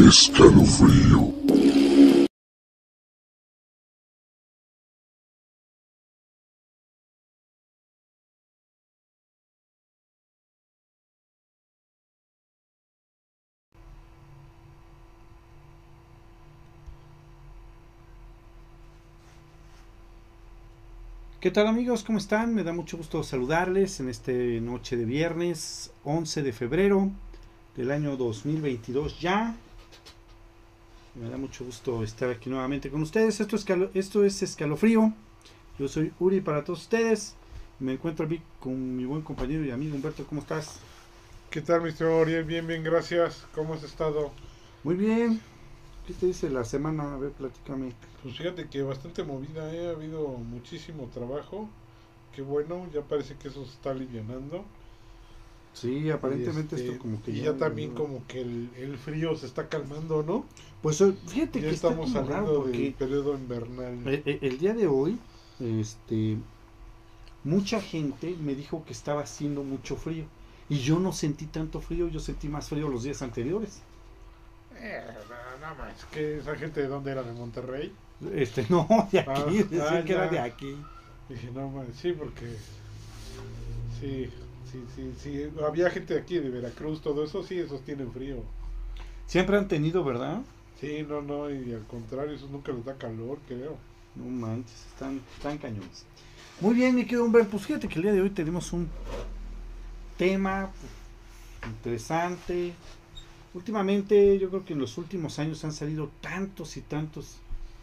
Escalofrío. ¿Qué tal amigos? ¿Cómo están? Me da mucho gusto saludarles en esta noche de viernes 11 de febrero del año 2022 ya. Me da mucho gusto estar aquí nuevamente con ustedes. Esto es Escalofrío. Yo soy Uri para todos ustedes. Me encuentro aquí con mi buen compañero y amigo Humberto. ¿Cómo estás? ¿Qué tal, Mr. Oriel? Bien, bien, gracias. ¿Cómo has estado? Muy bien. ¿Qué te dice la semana? A ver, platícame. Pues fíjate que bastante movida, ¿eh? Ha habido muchísimo trabajo. Qué bueno, ya parece que eso se está alivianando. Sí, aparentemente esto como que Y ya... ya también como que el frío se está calmando, ¿no? Pues fíjate Ya que está estamos como raro saliendo del porque periodo invernal. el día de hoy, este, mucha gente me dijo que estaba haciendo mucho frío y yo no sentí tanto frío, yo sentí más frío los días anteriores. Nada más, que esa gente de dónde era, de Monterrey. No, de Ah, aquí, ah, decían que era de ya. aquí. Dije, no más, sí, porque sí, sí. Había gente de aquí, de Veracruz, todo eso, sí, esos tienen frío. Siempre han tenido, ¿verdad? Sí, no, no, y al contrario, eso nunca les da calor, creo. No manches, están cañones. Muy bien, mi querido hombre, pues fíjate que el día de hoy tenemos un tema interesante. Últimamente, yo creo que en los últimos años han salido tantos y tantos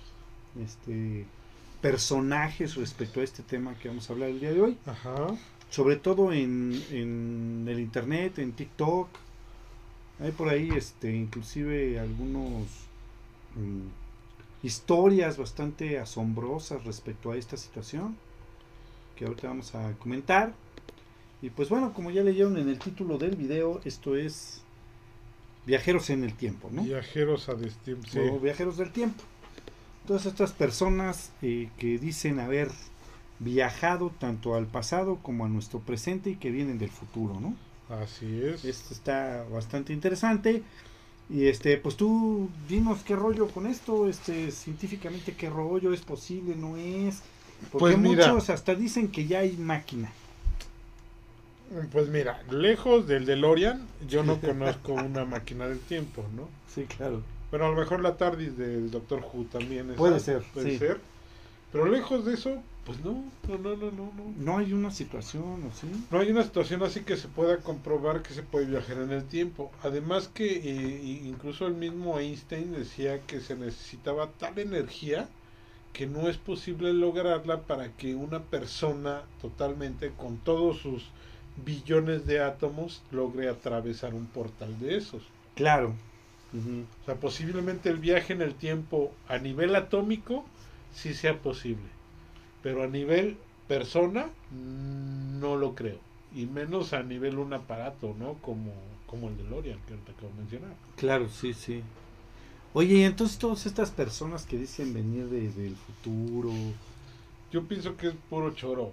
este, personajes respecto a este tema que vamos a hablar el día de hoy. Ajá. Sobre todo en el internet, en TikTok. Hay por ahí inclusive algunos mm, historias bastante asombrosas respecto a esta situación que ahorita vamos a comentar. Y pues bueno, como ya leyeron en el título del video, esto es viajeros en el tiempo, ¿no? Viajeros a destino, sí. O viajeros del tiempo. Todas estas personas que dicen haber viajado tanto al pasado como a nuestro presente y que vienen del futuro, ¿no? Así es. Esto está bastante interesante. Y pues tú dinos qué rollo con esto, científicamente qué rollo, es posible, no es, porque Pues mira, muchos hasta dicen que ya hay máquina. pues mira, lejos del DeLorean, yo no conozco una máquina del tiempo, ¿no? Sí, claro. Bueno, a lo mejor la TARDIS del Doctor Who también Puede esa, ser, puede sí. ser. Pero lejos de eso, pues no. No hay una situación, ¿o sí? No hay una situación así que se pueda comprobar que se puede viajar en el tiempo. Además que incluso el mismo Einstein decía que se necesitaba tal energía que no es posible lograrla para que una persona totalmente con todos sus billones de átomos logre atravesar un portal de esos. Claro. Ujú. O sea, posiblemente el viaje en el tiempo a nivel atómico sí sea posible, pero a nivel persona no lo creo. Y menos a nivel un aparato, ¿no? Como el DeLorean que te acabo de mencionar. Claro, sí, sí. Oye, y entonces todas estas personas que dicen venir del futuro, Yo pienso que es puro choro.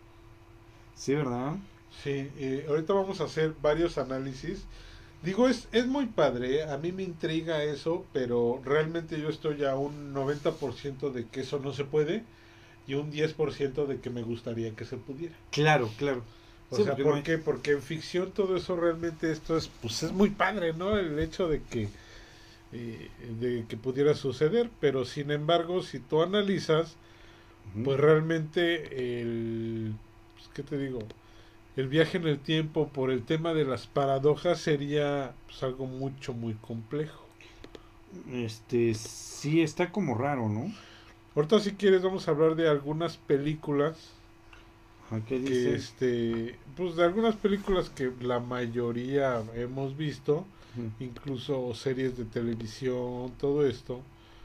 sí, ¿verdad? Sí, ahorita vamos a hacer varios análisis. Digo, es muy padre, a mí me intriga eso, pero realmente yo estoy a un 90% de que eso no se puede y un 10% de que me gustaría que se pudiera. Claro, claro. O Sí, sea, porque no ¿por hay... qué? Porque en ficción todo eso realmente esto es, pues es muy padre, ¿no? El hecho de que pudiera suceder, pero sin embargo, si tú analizas, Ujú. pues realmente pues, ¿qué te digo? El viaje en el tiempo por el tema de las paradojas sería pues, algo muy complejo. Sí, está como raro, ¿no? Ahorita si quieres vamos a hablar de algunas películas Ajá, ¿qué que dice? pues de algunas películas que la mayoría hemos visto, Ujú. incluso series de televisión, todo esto,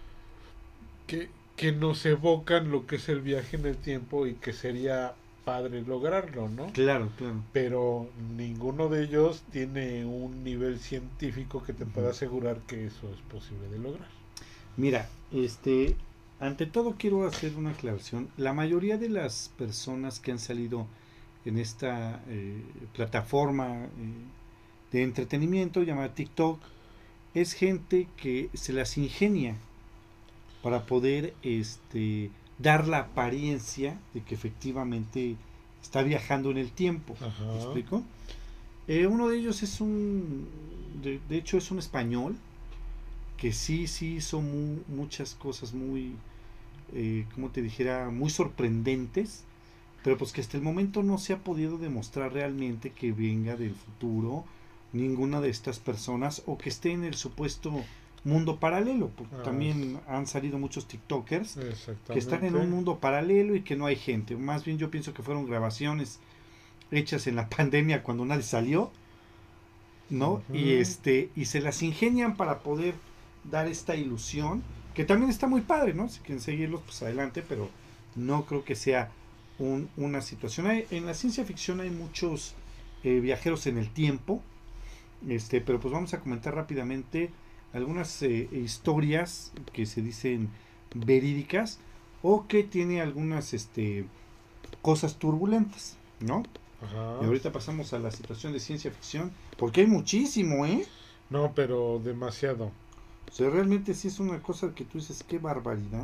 que nos evocan lo que es el viaje en el tiempo y que sería padre lograrlo, ¿no? Claro, claro. Pero ninguno de ellos tiene un nivel científico que te Ujú. pueda asegurar que eso es posible de lograr. Mira, ante todo quiero hacer una aclaración. La mayoría de las personas que han salido en esta plataforma de entretenimiento llamada TikTok, es gente que se las ingenia para poder dar la apariencia de que efectivamente está viajando en el tiempo. Ajá. ¿Me explico? Uno de ellos es de hecho es un español que sí hizo muchas cosas muy, como te dijera, muy sorprendentes, pero pues que hasta el momento no se ha podido demostrar realmente que venga del futuro ninguna de estas personas o que esté en el supuesto mundo paralelo, porque también han salido muchos TikTokers que están en un mundo paralelo y que no hay gente. Más bien yo pienso que fueron grabaciones hechas en la pandemia cuando nadie salió, ¿no? Uh-huh. Y se las ingenian para poder dar esta ilusión, que también está muy padre, ¿no? Si quieren seguirlos, pues adelante, pero no creo que sea una situación. En la ciencia ficción hay muchos viajeros en el tiempo, pero pues vamos a comentar rápidamente algunas historias que se dicen verídicas o que tiene algunas cosas turbulentas, ¿no? Ajá. Y ahorita pasamos a la situación de ciencia ficción, porque hay muchísimo, ¿eh? No, pero demasiado. O sea, realmente sí es una cosa que tú dices, qué barbaridad.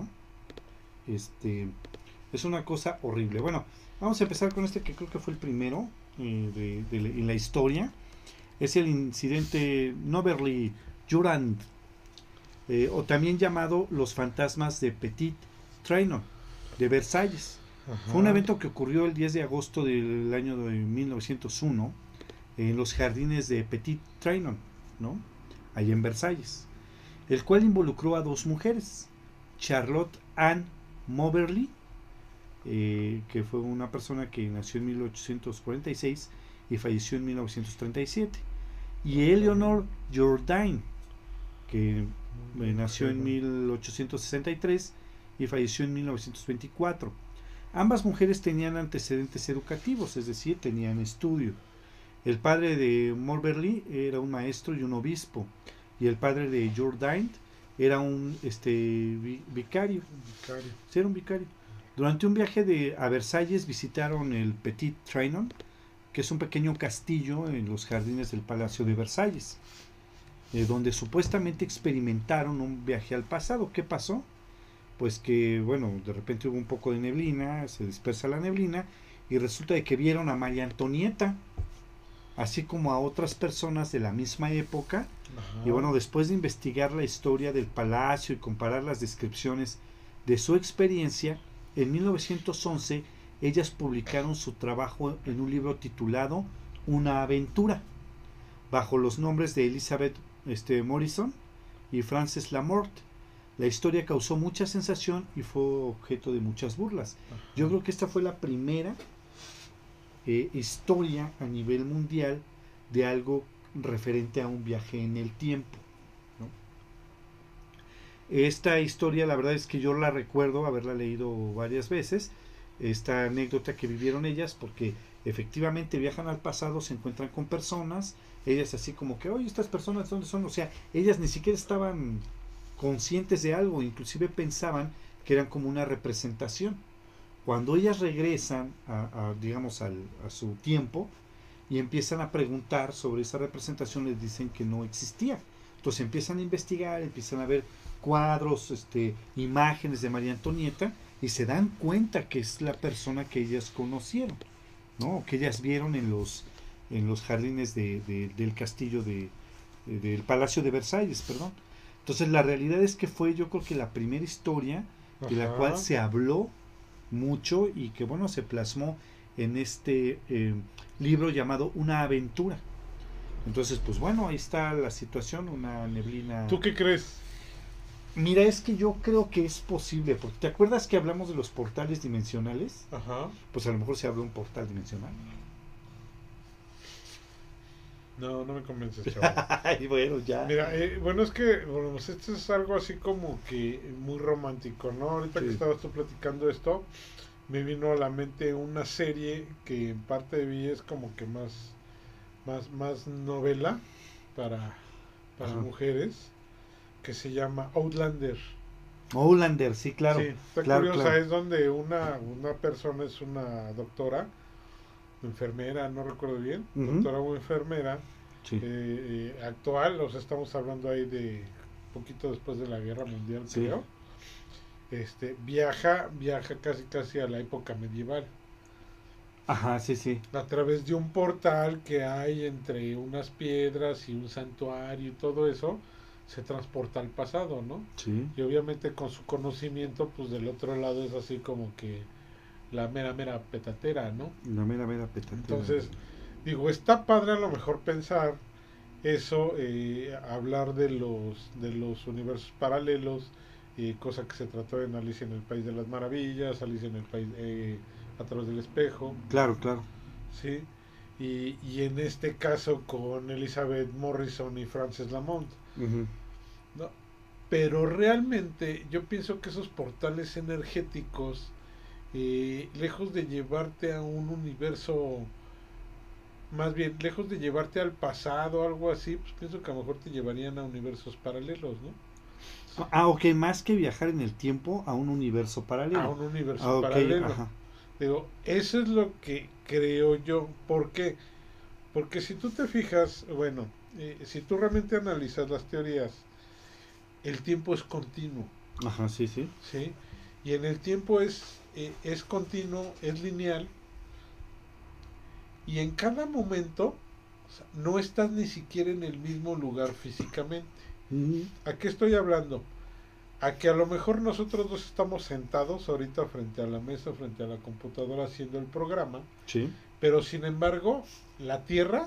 Es una cosa horrible. Bueno, vamos a empezar con que creo que fue el primero en la historia. Es el incidente Noverly Jurand, o también llamado los fantasmas de Petit Trianon, de Versalles. Ajá. Fue un evento que ocurrió el 10 de agosto del año de 1901 en los jardines de Petit Trianon, ¿no? Allí en Versalles, el cual involucró a dos mujeres, Charlotte Anne Moberly, que fue una persona que nació en 1846 y falleció en 1937, y Eleanor Jourdain, que nació en 1863 y falleció en 1924. Ambas mujeres tenían antecedentes educativos, es decir, tenían estudio. El padre de Moberly era un maestro y un obispo, y el padre de Jourdain era un vicario. Sí, era un vicario. Durante un viaje a Versalles visitaron el Petit Trianon, que es un pequeño castillo en los jardines del Palacio de Versalles, donde supuestamente experimentaron un viaje al pasado. ¿Qué pasó? Pues que, bueno, de repente hubo un poco de neblina, se dispersa la neblina, y resulta de que vieron a María Antonieta, así como a otras personas de la misma época. Ajá. Y bueno, después de investigar la historia del palacio y comparar las descripciones de su experiencia, en 1911 ellas publicaron su trabajo en un libro titulado Una aventura, bajo los nombres de Elizabeth Morrison y Frances Lamort. La historia causó mucha sensación y fue objeto de muchas burlas. Ajá. Yo creo que esta fue la primera historia a nivel mundial de algo referente a un viaje en el tiempo, ¿no? Esta historia, la verdad es que yo la recuerdo haberla leído varias veces, esta anécdota que vivieron ellas, porque efectivamente viajan al pasado, se encuentran con personas, ellas así como que, oye, estas personas ¿dónde son? O sea, ellas ni siquiera estaban conscientes de algo, inclusive pensaban que eran como una representación. Cuando ellas regresan digamos a su tiempo y empiezan a preguntar sobre esa representación, les dicen que no existía. Entonces empiezan a investigar, empiezan a ver cuadros, imágenes de María Antonieta, y se dan cuenta que es la persona que ellas conocieron, ¿no? Que ellas vieron en los jardines del castillo del Palacio de Versalles, perdón. Entonces la realidad es que fue, yo creo que la primera historia de la cual se habló mucho y que, bueno, se plasmó en este libro llamado Una aventura. Entonces, pues bueno, ahí está la situación, una neblina. ¿Tú qué crees? Mira, es que yo creo que es posible, porque ¿te acuerdas que hablamos de los portales dimensionales? Ajá. Pues a lo mejor se abre un portal dimensional. No, no me convences, chaval. Ay, bueno, ya. Mira, bueno, es que, bueno, pues esto es algo así como que muy romántico, ¿no? Ahorita que estabas tú platicando esto, me vino a la mente una serie que en parte de mí es como que más novela para mujeres, que se llama Outlander. Outlander, sí, claro. Sí, está claro, curiosa, claro. es donde una persona es una doctora, enfermera, no recuerdo bien, doctora o enfermera, Sí, actual, o sea, estamos hablando ahí de poquito después de la Guerra Mundial, sí. creo. Viaja casi a la época medieval, Ajá, sí, sí. a través de un portal que hay entre unas piedras y un santuario y todo eso, se transporta al pasado, ¿no? Sí, Y obviamente con su conocimiento, pues del otro lado es así como que la mera petatera, ¿no? la mera petatera. Entonces, digo, está padre a lo mejor pensar eso, hablar de los universos paralelos, cosa que se trató en Alicia en el País de las Maravillas, Alicia en el País a través del espejo, Claro, claro. ¿sí? Y en este caso con Elizabeth Morrison y Frances Lamont, Ujú. ¿no? Pero realmente yo pienso que esos portales energéticos, lejos de llevarte a un universo, más bien, lejos de llevarte al pasado o algo así, pues pienso que a lo mejor te llevarían a universos paralelos, ¿no? Ah, ok, más que viajar en el tiempo a un universo A paralelo. un universo Ah, ok, paralelo. ajá. Digo, eso es lo que creo yo. ¿Por qué? Porque si tú te fijas, bueno, si tú realmente analizas las teorías, el tiempo es continuo, Ajá, sí, sí. ¿sí? Y en el tiempo es continuo, es lineal, y en cada momento, o sea, no estás ni siquiera en el mismo lugar físicamente. Ujú. ¿A qué estoy hablando? A que a lo mejor nosotros dos estamos sentados ahorita frente a la mesa, frente a la computadora haciendo el programa, Sí, pero sin embargo la Tierra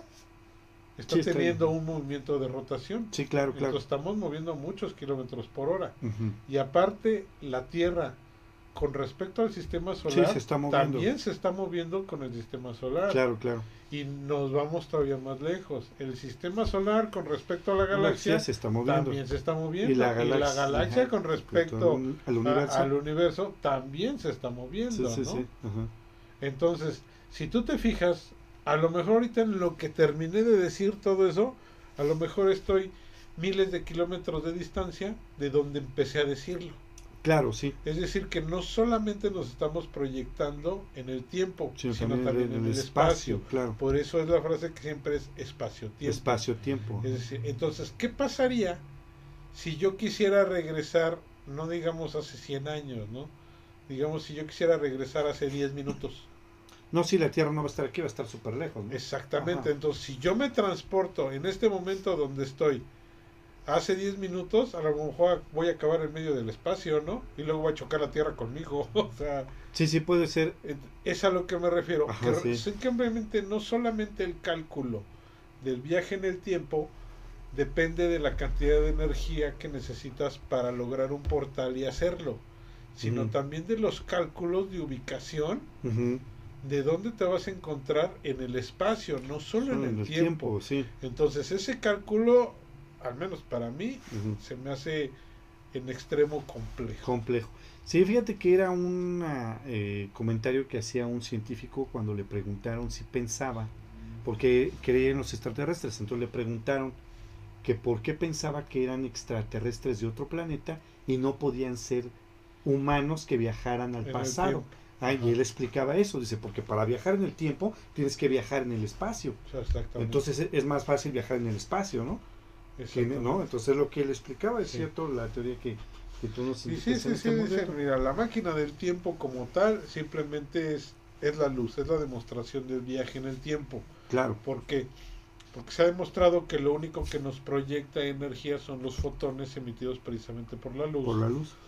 sí, está está ahí. teniendo un movimiento de rotación. Sí, claro, claro. Entonces estamos moviendo muchos kilómetros por hora. Ujú. Y aparte la Tierra con respecto al sistema Sí, solar se está moviendo. también se está moviendo con el sistema solar. Claro, claro. Y nos vamos todavía más lejos. El sistema solar con respecto a la Galaxia galaxia se está moviendo. también se está Y la moviendo. Y la galaxia, galaxia ajá, con respecto respecto al universo. al universo también se está Sí, moviendo, sí, sí. ¿no? Ajá. Entonces, si tú te fijas, a lo mejor ahorita en lo que terminé de decir todo eso, a lo mejor estoy miles de kilómetros de distancia de donde empecé a decirlo. Claro, sí. Es decir, que no solamente nos estamos proyectando en el tiempo, Sino sino también también en en el el espacio. espacio, claro. Por eso es la frase que siempre es espacio-tiempo. Espacio-tiempo. Es decir, entonces, ¿qué pasaría si yo quisiera regresar, no digamos hace 100 años, ¿no? Digamos, si yo quisiera regresar hace 10 minutos. No, si la Tierra no va a estar aquí, va a estar súper lejos, ¿no? Exactamente, Ajá. entonces si yo me transporto en este momento donde estoy hace 10 minutos, a lo mejor voy a acabar en medio del espacio, ¿no? Y luego voy a chocar la Tierra conmigo. O sea, Sí, sí, puede ser. es a lo que me refiero. Ajá, sí. Simplemente no solamente el cálculo del viaje en el tiempo depende de la cantidad de energía que necesitas para lograr un portal y hacerlo, sino Ujú. también de los cálculos de ubicación, Ujú. de dónde te vas a encontrar en el espacio, no solo en Solo en el el tiempo. tiempo, sí. Entonces ese cálculo, al menos para mí, Ujú. se me hace en extremo complejo. Complejo. Sí, fíjate que era un comentario que hacía un científico cuando le preguntaron si pensaba, porque creía en los extraterrestres, entonces le preguntaron que por qué pensaba que eran extraterrestres de otro planeta y no podían ser humanos que viajaran al En el pasado. tiempo. Ah, y Ajá. él explicaba eso, dice, porque para viajar en el tiempo tienes que viajar en el espacio. O sea, exactamente. Entonces es más fácil viajar en el espacio, ¿no? Exactamente. ¿No? Entonces es lo que él explicaba, es Sí. cierto, la teoría que tú nos Y indicas en este dicen, momento. mira, la máquina del tiempo como tal simplemente es la luz, es la demostración del viaje en el tiempo. Claro, ¿Por qué? Porque se ha demostrado que lo único que nos proyecta energía son los fotones emitidos precisamente por la luz. por la luz.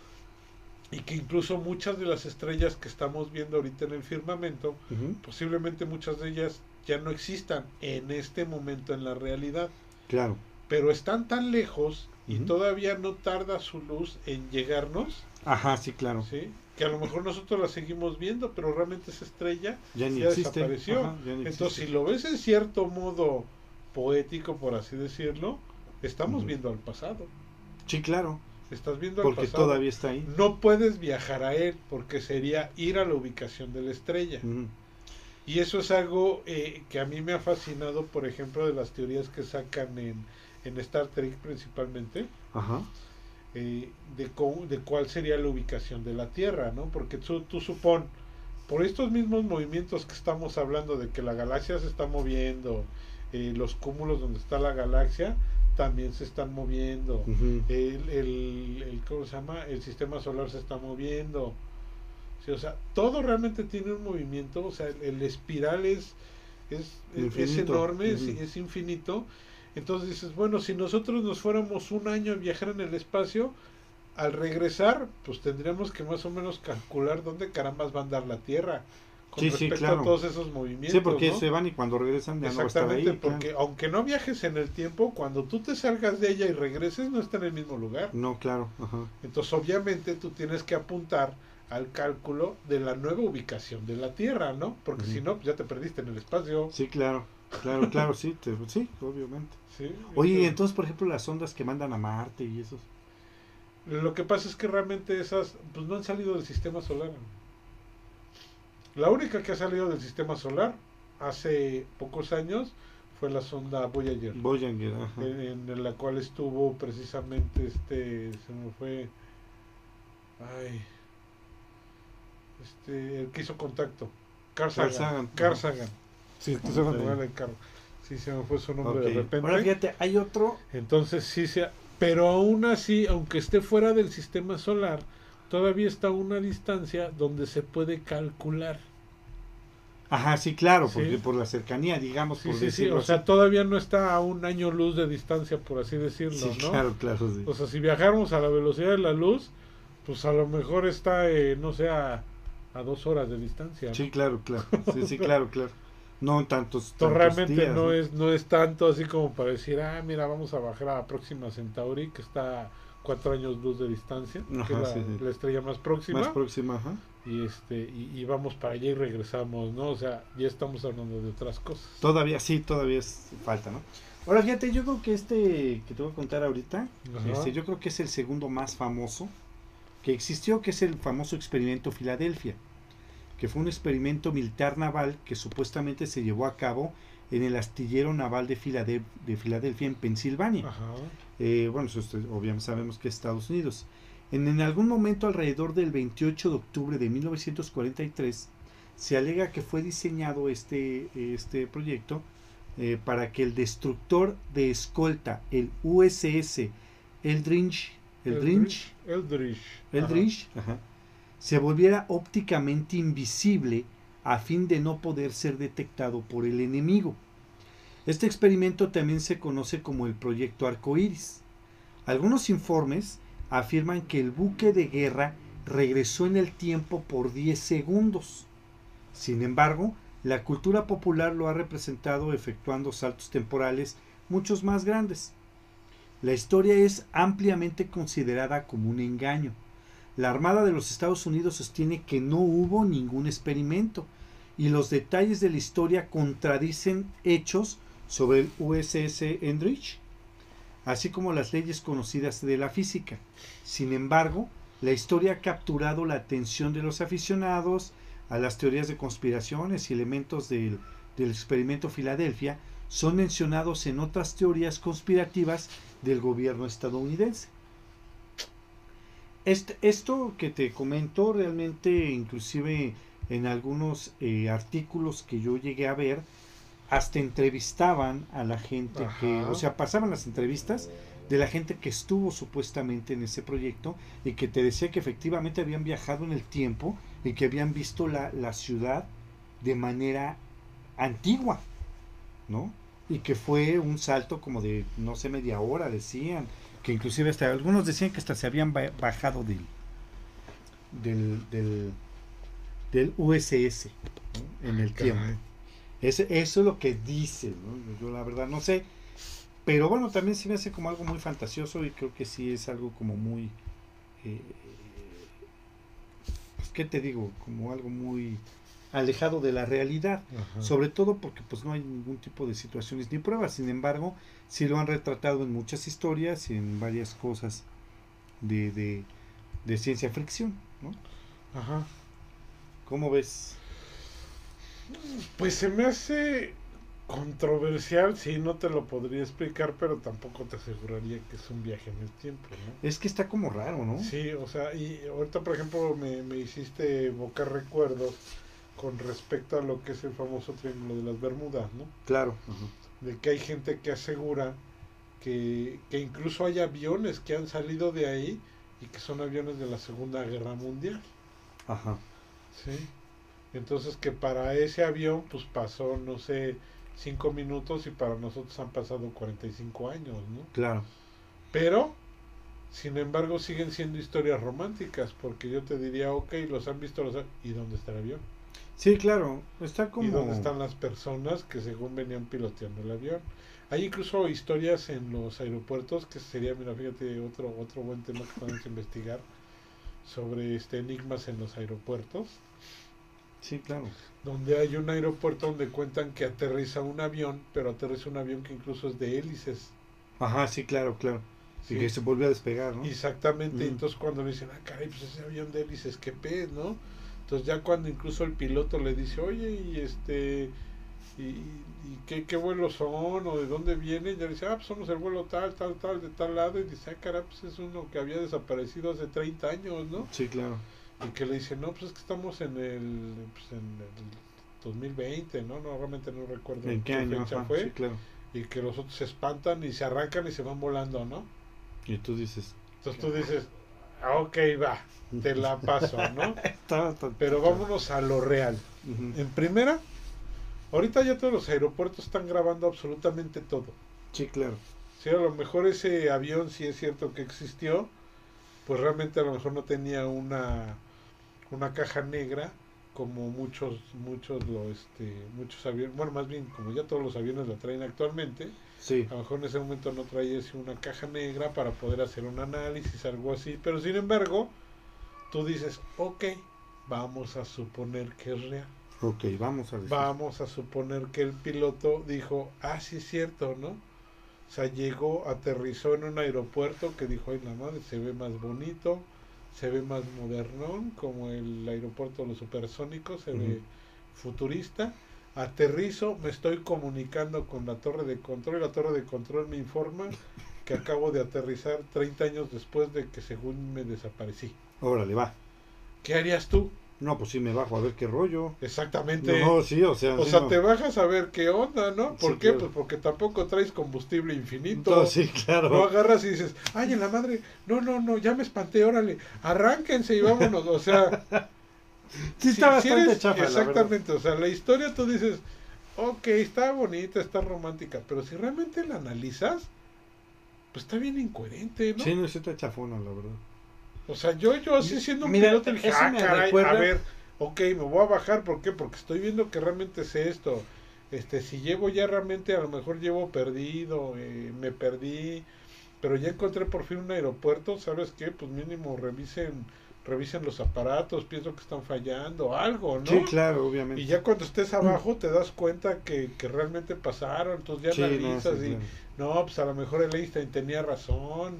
Y que incluso muchas de las estrellas que estamos viendo ahorita en el firmamento, Ujú. posiblemente muchas de ellas ya no existan en este momento en la realidad. Claro. Pero están tan lejos y Ujú. todavía no tarda su luz en llegarnos, Ajá, sí, claro. ¿sí? Que a lo mejor nosotros la seguimos viendo, pero realmente esa estrella Ya ni ya existe. desapareció. Ajá, ya ni Entonces, existe. si lo ves en cierto modo poético, por así decirlo, estamos Ujú. viendo al pasado. Sí, claro, Estás viendo al porque pasado. todavía está ahí. No puedes viajar a él porque sería ir a la ubicación de la estrella. Ujú. Y eso es algo que a mí me ha fascinado, por ejemplo, de las teorías que sacan en Star Trek principalmente, Ajá. de cuál sería la ubicación de la Tierra, ¿no? Porque tú supón, por estos mismos movimientos que estamos hablando de que la galaxia se está moviendo los cúmulos donde está la galaxia también se están moviendo. Ujú. ¿Cómo se llama? El sistema solar se está moviendo. Sí, o sea, todo realmente tiene un movimiento. O sea, el espiral es Infinito. enorme, Ujú. es infinito. Entonces dices, bueno, si nosotros nos fuéramos un año a viajar en el espacio, al regresar, pues tendríamos que más o menos calcular dónde carambas va a andar la Tierra con Sí, sí, respecto a claro. todos esos Sí, movimientos, porque ¿no? se van y cuando regresan ya no va a estar Exactamente, ahí, claro. porque aunque no viajes en el tiempo, cuando tú te salgas de ella y regreses, no está en el mismo lugar. No, claro. Ajá. Entonces, obviamente, tú tienes que apuntar al cálculo de la nueva ubicación de la Tierra, ¿no? Porque si Ujú. no, pues ya te perdiste en el espacio. Sí, claro. Claro, claro, sí, sí, obviamente. ¿Sí? Oye, y Entonces, entonces, por ejemplo, las ondas que mandan a Marte y esos. lo que pasa es que realmente esas, pues no han salido del sistema solar. La única que ha salido del sistema solar hace pocos años fue la sonda Voyager, Voyager, ajá. en la cual estuvo precisamente se me fue, ay, el que hizo contacto, Carl Carl Sagan, Sagan. Carl Ajá. Sagan, sí, estoy Está hablando bien. de Carl, sí, se me fue su nombre Ok. de Ahora repente, fíjate, hay otro. entonces sí pero aún así, aunque esté fuera del sistema solar, todavía está a una distancia donde se puede calcular. Ajá, sí, claro, porque ¿Sí? por la cercanía, digamos, Sí, por sí, sí, decirlo o así. sea, todavía no está a un año luz de distancia, por así decirlo, Sí, ¿no? claro, claro, sí. O sea, si viajáramos a la velocidad de la luz, pues a lo mejor está, no sé, a 2 horas de distancia, ¿no? Sí, claro, claro. Sí, sí, claro, claro. No tantos, Entonces tantos realmente días, ¿no? no es tanto así como para decir, ah, mira, vamos a bajar a Próxima Centauri, que está a 4 años luz de distancia, que es Ajá, sí, sí. la estrella más Más próxima, próxima, ajá. y vamos para allá y regresamos, ¿no? O sea, ya estamos hablando de otras cosas. Todavía, sí, todavía falta, ¿no? Ahora fíjate, yo creo que este que te voy a contar ahorita, Ajá, yo creo que es el segundo más famoso que existió, que es el famoso experimento Filadelfia, que fue un experimento militar naval que supuestamente se llevó a cabo en el astillero naval de Filadelfia, en Pensilvania. ajá, Bueno, eso obviamente sabemos que es Estados Unidos. En algún momento alrededor del 28 de octubre de 1943 se alega que fue diseñado este proyecto para que el destructor de escolta, el USS Eldridge, Eldridge, Eldridge, Eldridge, ajá, Eldridge ajá, se volviera ópticamente invisible a fin de no poder ser detectado por el enemigo. Este experimento también se conoce como el Proyecto Arcoíris. Algunos informes afirman que el buque de guerra regresó en el tiempo por 10 segundos. Sin embargo, la cultura popular lo ha representado efectuando saltos temporales muchos más grandes. La historia es ampliamente considerada como un engaño. La Armada de los Estados Unidos sostiene que no hubo ningún experimento y los detalles de la historia contradicen hechos sobre el USS Eldridge, así como las leyes conocidas de la física. Sin embargo, la historia ha capturado la atención de los aficionados a las teorías de conspiraciones y elementos del experimento Filadelfia son mencionados en otras teorías conspirativas del gobierno estadounidense. Esto que te comento realmente, inclusive en algunos artículos que yo llegué a ver, hasta entrevistaban a la gente que, o ajá. sea, pasaban las entrevistas de la gente que estuvo supuestamente en ese proyecto y que te decía que efectivamente habían viajado en el tiempo y que habían visto la ciudad de manera antigua, ¿no? Y que fue un salto como de, no sé, media hora, decían, que inclusive hasta algunos decían que hasta se habían bajado del, del, del USS, ¿no? En el tiempo. Caray. Eso es lo que dicen, ¿no? Yo la verdad no sé, pero bueno, también se me hace como algo muy fantasioso y creo que sí es algo como muy, eh, pues, ¿qué te digo? Como algo muy alejado de la realidad, Ajá. sobre todo porque pues no hay ningún tipo de situaciones ni pruebas, sin embargo, sí lo han retratado en muchas historias y en varias cosas de, de, de ciencia ficción, ¿no? Ajá. ¿Cómo ves? Pues se me hace controversial, sí, no te lo podría explicar, pero tampoco te aseguraría que es un viaje en el tiempo, ¿no? Es que está como raro, ¿no? Sí, o sea, y ahorita, por ejemplo, me hiciste evocar recuerdos con respecto a lo que es el famoso Triángulo de las Bermudas, ¿no? Claro. Ajá. de que hay gente que asegura que incluso hay aviones que han salido de ahí y que son aviones de la Segunda Guerra Mundial. Ajá. ¿Sí? Entonces que para ese avión pues pasó, no sé, 5 minutos y para nosotros han pasado 45 años, ¿no? Claro. Pero, sin embargo, siguen siendo historias románticas, porque yo te diría, ok, los han visto, ¿y dónde está el avión? Sí, claro. Está ¿Y dónde como... están las personas que según venían piloteando el avión? Hay incluso historias en los aeropuertos, que sería, mira, fíjate, otro buen tema que podemos investigar sobre enigmas en los aeropuertos, Sí, claro. donde hay un aeropuerto donde cuentan que aterriza un avión, pero aterriza un avión que incluso es de hélices. Ajá, sí, claro, claro. Y que ¿Sí? se volvió a despegar, ¿no? Exactamente, Mm. entonces cuando le dicen, ah, caray, pues ese avión de hélices, qué pez, ¿no? Entonces ya cuando incluso el piloto le dice, oye, y qué vuelos son, o de dónde vienen, ya dice, ah, pues somos el vuelo tal, tal, tal, de tal lado, y dice, ah, caray, pues es uno que había desaparecido hace 30 años, ¿no? Sí, claro. Y que le dice, no, pues es que estamos en el 2020, ¿no? No, realmente no recuerdo ¿En qué año? fecha Ajá, fue, sí, claro. y que los otros se espantan y se arrancan y se van volando, ¿no? Y tú dices... Entonces tú dices, ah, ok, va, te la paso, ¿no? Está Pero vámonos a lo real. Ujú. En primera, ahorita ya todos los aeropuertos están grabando absolutamente todo. Sí, claro. Si a lo mejor ese avión sí es cierto que existió, pues realmente a lo mejor no tenía una caja negra como muchos aviones, bueno, más bien como ya todos los aviones la traen actualmente, Sí. a lo mejor en ese momento no traía así una caja negra para poder hacer un análisis, algo así, pero sin embargo, tú dices, ok, vamos a suponer que es real. Ok, vamos a decir. Vamos a suponer que el piloto dijo, ah, sí es cierto, ¿no? O sea, llegó, aterrizó en un aeropuerto que dijo, ay, la madre, se ve más bonito, se ve más modernón, como el aeropuerto de los supersónicos, se ve futurista. Aterrizo, me estoy comunicando con la torre de control y la torre de control me informa que acabo de aterrizar 30 años después de que según me desaparecí. Órale, va. ¿Qué harías tú? No, pues sí me bajo a ver qué rollo. Exactamente. No, sí, o sea... O sí, sea, no. te bajas a ver qué onda, ¿no? ¿Por Sí, qué? claro. Pues porque tampoco traes combustible No, infinito. sí, claro. No agarras y dices, ay, en la madre, no, ya me espanté, órale, arránquense y vámonos. O sea, Sí, está bastante eres, chafa, la verdad. exactamente, o sea, la historia tú dices, ok, está bonita, está romántica, pero si realmente la analizas, pues está bien incoherente, ¿no? Sí, no, sí está chafona, la verdad. O sea, yo así siendo un Mira, piloto dije, eso ah, me caray, recuerda- a ver, ok, me voy a bajar, ¿por qué? Porque estoy viendo que realmente sé esto. Si llevo ya realmente, a lo mejor llevo perdido, me perdí, pero ya encontré por fin un aeropuerto, ¿sabes qué? Pues mínimo revisen los aparatos, pienso que están fallando, algo, ¿no? Sí, claro, obviamente. Y ya cuando estés abajo te das cuenta que realmente pasaron, entonces Sí, ya no, analizas sí, y claro. no, pues a lo mejor el Einstein tenía razón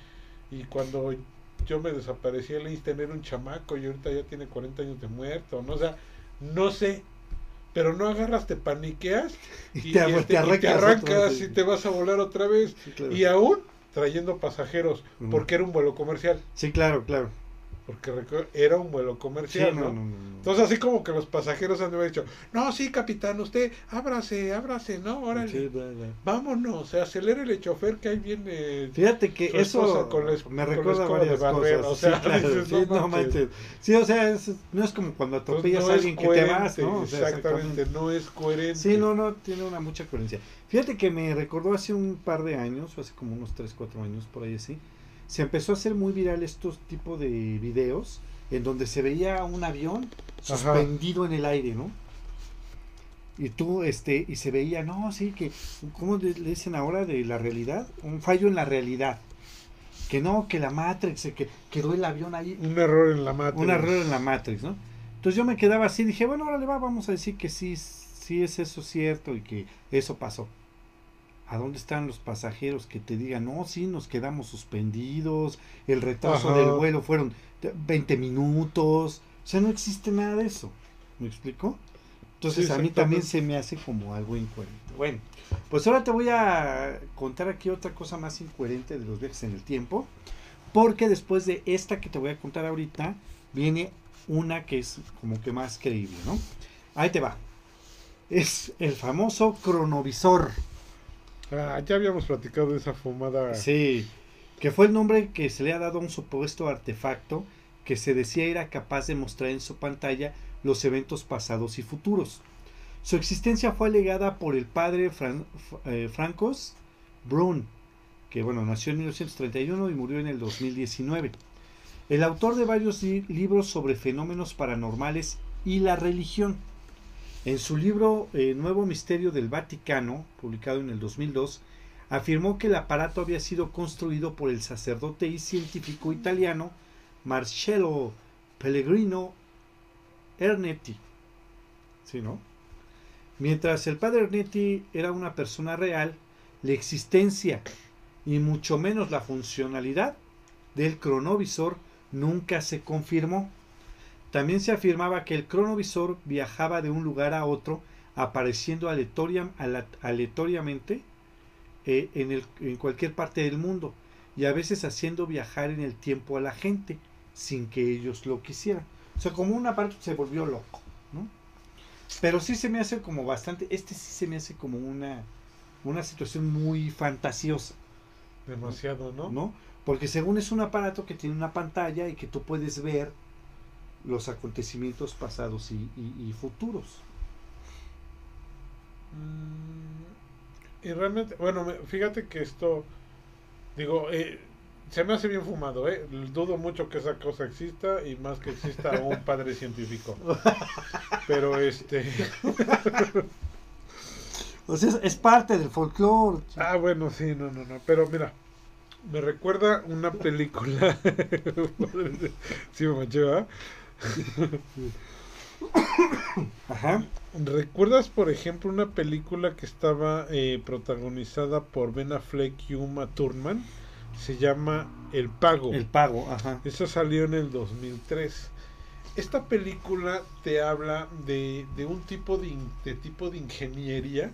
y cuando yo me desaparecí el Einstein era un chamaco y ahorita ya tiene 40 años de muerto, ¿no? O sea, no sé, pero no agarras, te paniqueas Y y te te arrancas arrancas otra vez. y te vas a volar otra vez Sí, claro. y aún trayendo pasajeros, Ujú. porque era un vuelo comercial, Sí, claro, claro. porque era un vuelo Sí, comercial, no, ¿no? no, no. Entonces así como que los pasajeros han de haber dicho, no, sí, capitán, usted, ábrase, ¿no? Órale, Sí, da. vámonos, acelere el chofer que ahí viene Fíjate que su esposa eso con la me con la recuerda escoba de varias barrer, cosas. o sea, Sí, claro. dices, Sí, no no manches. manches. Sí, o sea, no es como cuando Entonces, atropellas no a es alguien que te vas, coherente, ¿no? O sea, exactamente, no es coherente. Sí, no, tiene una mucha coherencia. Fíjate que me recordó hace un par de años, o hace como unos 3, 4 años, por ahí así, se empezó a hacer muy viral estos tipos de videos en donde se veía un avión suspendido en el aire, ¿no? Y tú, y se veía, no, sí, que, ¿cómo le dicen ahora de la realidad? Un fallo en la realidad. Que no, que la Matrix, que quedó el avión ahí. Un error en la Matrix. Un error en la Matrix, ¿no? Entonces yo me quedaba así, dije, bueno, órale, vamos a decir que sí es eso cierto y que eso pasó. ¿A dónde están los pasajeros que te digan, no, sí, nos quedamos suspendidos, el retraso del vuelo fueron 20 minutos, o sea, no existe nada de eso, ¿me explico? Entonces Sí, a mí también se me hace como algo incoherente. Bueno, pues ahora te voy a contar aquí otra cosa más incoherente de los viajes en el tiempo, porque después de esta que te voy a contar ahorita, viene una que es como que más creíble, ¿no? Ahí te va. Es el famoso cronovisor. Ah, ya habíamos platicado de esa fumada. Sí, que fue el nombre que se le ha dado a un supuesto artefacto que se decía era capaz de mostrar en su pantalla los eventos pasados y futuros. Su existencia fue alegada por el padre Francos Brun, que bueno, nació en 1931 y murió en el 2019. El autor de varios libros sobre fenómenos paranormales y la religión. En su libro Nuevo Misterio del Vaticano, publicado en el 2002, afirmó que el aparato había sido construido por el sacerdote y científico italiano Marcello Pellegrino Ernetti. ¿Sí, no? Mientras el padre Ernetti era una persona real, la existencia y mucho menos la funcionalidad del cronovisor nunca se confirmó. También se afirmaba que el cronovisor viajaba de un lugar a otro, apareciendo aleatoriamente en cualquier parte del mundo y a veces haciendo viajar en el tiempo a la gente sin que ellos lo quisieran. O sea, como una parte se volvió loco, ¿no? Pero sí se me hace como bastante, sí se me hace como una situación muy fantasiosa. Demasiado, ¿no? ¿No? Porque según es un aparato que tiene una pantalla y que tú puedes ver los acontecimientos pasados y futuros. Y realmente, bueno, fíjate que esto, digo, se me hace bien fumado, ¿eh? Dudo mucho que esa cosa exista y más que exista un padre científico. Pero O sea, es parte del folclore. Ah, bueno, sí, no. Pero mira, me recuerda una película. Sí, me manché, ¿verdad? Ajá. ¿Recuerdas, por ejemplo, una película que estaba protagonizada por Ben Affleck y Uma Thurman? Se llama El Pago. El Pago, ajá. Esa salió en el 2003. Esta película te habla de un tipo de ingeniería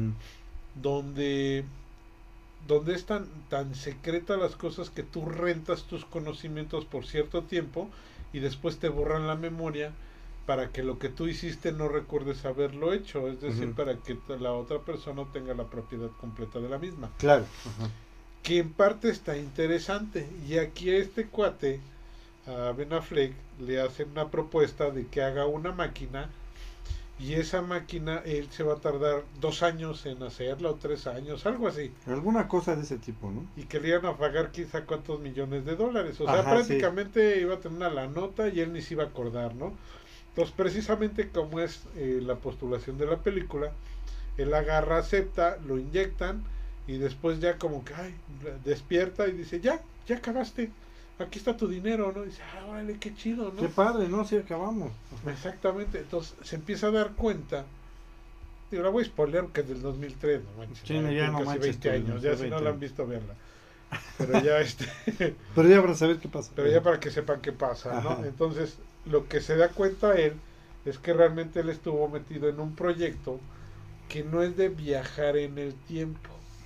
donde es tan secreta las cosas que tú rentas tus conocimientos por cierto tiempo y después te borran la memoria para que lo que tú hiciste no recuerdes haberlo hecho, es decir, para que la otra persona tenga la propiedad completa de la misma. Claro. Que en parte está interesante. Y aquí a este cuate, a Ben Affleck, le hacen una propuesta de que haga una máquina y esa máquina él se va a tardar 2 años en hacerla o 3 años, algo así. Alguna cosa de ese tipo, ¿no? Y querían a pagar quizá cuántos millones de dólares. O sea, prácticamente iba a tener una nota y él ni se iba a acordar, ¿no? Entonces, precisamente como es la postulación de la película, él agarra, acepta, lo inyectan y después ya como que despierta y dice, ya acabaste, aquí está tu dinero, ¿no? Y dice, órale, qué chido, ¿no? Qué padre, ¿no? Sí, acabamos. Exactamente, entonces se empieza a dar cuenta. Digo, la voy a spoiler que es del 2003, no manches. Sí, ya no casi manches. 20 años, ya si no la han visto, verla. Pero ya Pero ya para saber qué pasa. Pero ya para que sepan qué pasa, ¿no? Entonces, lo que se da cuenta él es que realmente él estuvo metido en un proyecto que no es de viajar en el tiempo,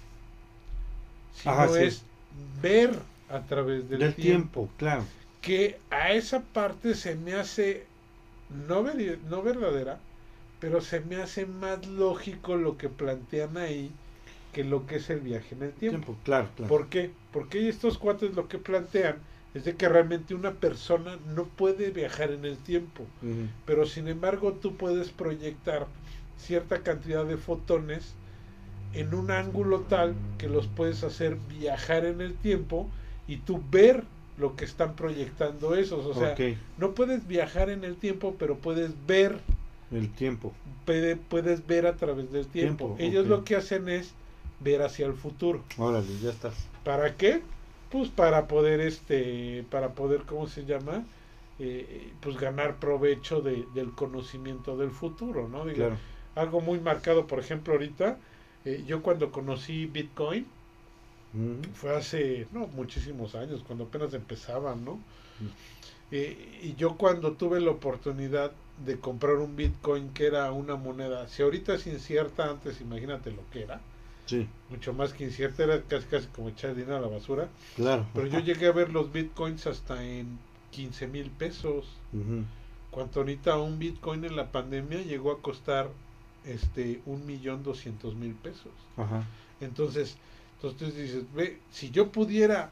sino es ver a través del tiempo. Claro. Que a esa parte se me hace no verdadera, pero se me hace más lógico lo que plantean ahí que lo que es el viaje en el tiempo. Claro. ¿Por qué? Porque estos cuates lo que plantean es de que realmente una persona no puede viajar en el tiempo, pero sin embargo tú puedes proyectar cierta cantidad de fotones en un ángulo tal que los puedes hacer viajar en el tiempo y tú ver lo que están proyectando esos. O sea, no puedes viajar en el tiempo, pero puedes ver el tiempo. Puedes ver a través del tiempo. Ellos lo que hacen es ver hacia el futuro. Órale, ya estás. ¿Para qué? Pues para poder ¿cómo se llama? Pues ganar provecho del conocimiento del futuro, ¿no? Digo, claro. Algo muy marcado, por ejemplo, ahorita, yo cuando conocí Bitcoin, fue hace, muchísimos años, cuando apenas empezaban, ¿no? Y yo cuando tuve la oportunidad de comprar un Bitcoin, que era una moneda, si ahorita es incierta, antes imagínate lo que era. Sí. Mucho más que incierta, era casi como echar dinero a la basura. Claro. Pero yo llegué a ver los bitcoins hasta en 15,000 pesos. Cuando ahorita un bitcoin en la pandemia llegó a costar 1,200,000 pesos. Ajá. Entonces dices, ve, si yo pudiera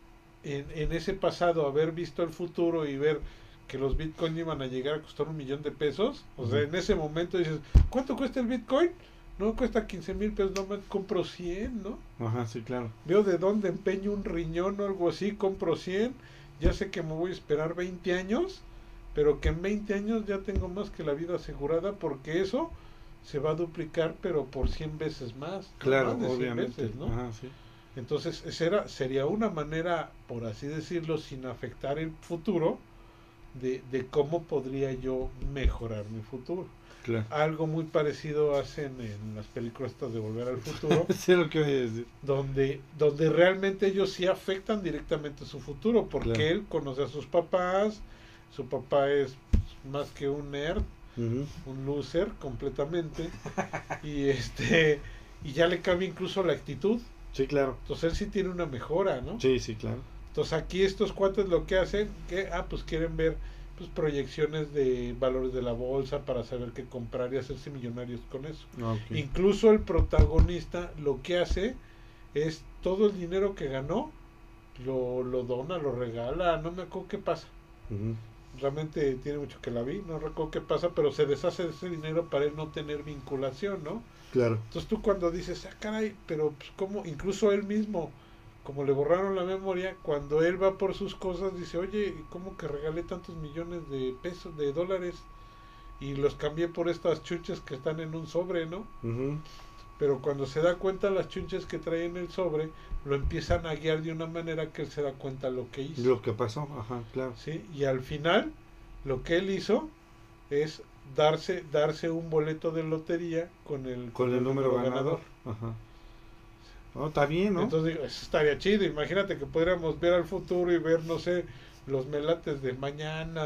en ese pasado haber visto el futuro y ver que los bitcoins iban a llegar a costar $1,000,000, o sea, en ese momento dices, ¿cuánto cuesta el bitcoin? No, cuesta 15,000 pesos, no me compro 100, ¿no? Ajá, sí, claro. Veo de dónde empeño un riñón o algo así, compro 100, ya sé que me voy a esperar 20 años, pero que en 20 años ya tengo más que la vida asegurada, porque eso se va a duplicar, pero por 100 veces más. Claro, Más de 100 obviamente. veces, ¿no? Ajá, sí. Entonces, sería una manera, por así decirlo, sin afectar el futuro, de cómo podría yo mejorar mi futuro. Claro. Algo muy parecido hacen en las películas estas de Volver al Futuro, Sé lo que voy a decir. donde realmente ellos sí afectan directamente su futuro, porque Claro. él conoce a sus papás, su papá es más que un nerd, Ujú. un loser completamente, y y ya le cambia incluso la actitud. Sí, claro. Entonces él sí tiene una mejora, ¿no? Sí, sí, claro. Entonces aquí estos cuates lo que hacen, pues quieren ver pues proyecciones de valores de la bolsa para saber qué comprar y hacerse millonarios con eso. Okay. Incluso el protagonista lo que hace es todo el dinero que ganó, lo dona, lo regala, no me acuerdo qué pasa. Ujú. Realmente tiene mucho que la vi, no recuerdo qué pasa, pero se deshace de ese dinero para él no tener vinculación, ¿no? Claro. Entonces tú cuando dices, caray, pero pues cómo, incluso él mismo, como le borraron la memoria, cuando él va por sus cosas, dice, oye, ¿cómo que regalé tantos millones de pesos, de dólares? Y los cambié por estas chunches que están en un sobre, ¿no? Ujú. Pero cuando se da cuenta las chunches que trae en el sobre, lo empiezan a guiar de una manera que él se da cuenta lo que hizo. Lo que pasó, ajá, claro. ¿Sí? Y al final, lo que él hizo es darse un boleto de lotería con el número ganador. Ajá. No, está bien, ¿no? Entonces digo, eso estaría chido. Imagínate que pudiéramos ver al futuro y ver, no sé, los melates de mañana,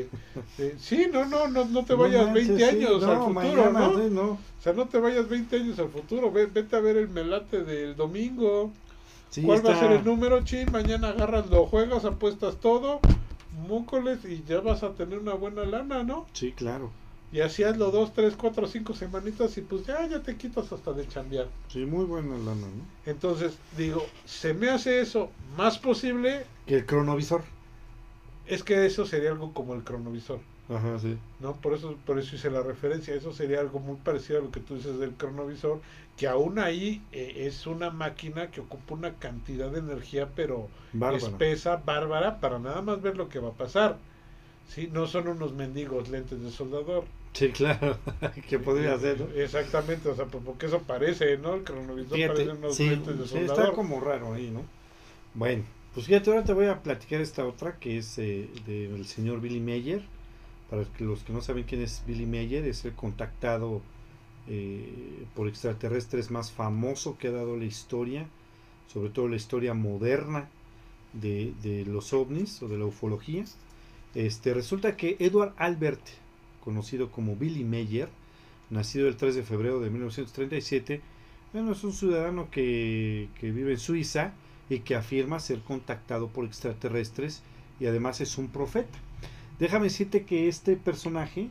sí, no te No vayas manches, 20 sí, años no, al futuro, mañana, ¿no? sí, no. O sea, no te vayas 20 años al futuro, vete a ver el melate del domingo. Sí, ¿Cuál va a ser el está. número, chin? Mañana agarras, lo juegas, apuestas todo, mócoles y ya vas a tener una buena lana, ¿no? Sí, claro. Y así hazlo 2, 3, 4, 5 semanitas y pues ya te quitas hasta de chambear. Sí, muy buena lana, ¿no? Entonces, digo, se me hace eso más posible, Que el cronovisor. es que eso sería algo como el cronovisor, Ajá, sí. ¿no? Por eso hice la referencia, eso sería algo muy parecido a lo que tú dices del cronovisor, que aún ahí es una máquina que ocupa una cantidad de energía, pero Bárbara. espesa, bárbara, para nada más ver lo que va a pasar. ¿Sí? No son unos mendigos lentes de soldador. Sí, claro. Que podría ser, ¿no? Exactamente, o sea, porque eso parece, ¿no? El cronovisor Fíjate, parece unos sí, lentes de sí, soldador. está como raro ahí, ¿no? Bueno, pues fíjate, ahora te voy a platicar esta otra que es del señor Billy Mayer. Para los que no saben quién es Billy Mayer, es el contactado por extraterrestres más famoso que ha dado la historia, sobre todo la historia moderna de los ovnis o de la ufología. Resulta que Edward Albert, conocido como Billy Mayer, nacido el 3 de febrero de 1937, bueno, es un ciudadano que vive en Suiza y que afirma ser contactado por extraterrestres y además es un profeta. Déjame decirte que este personaje,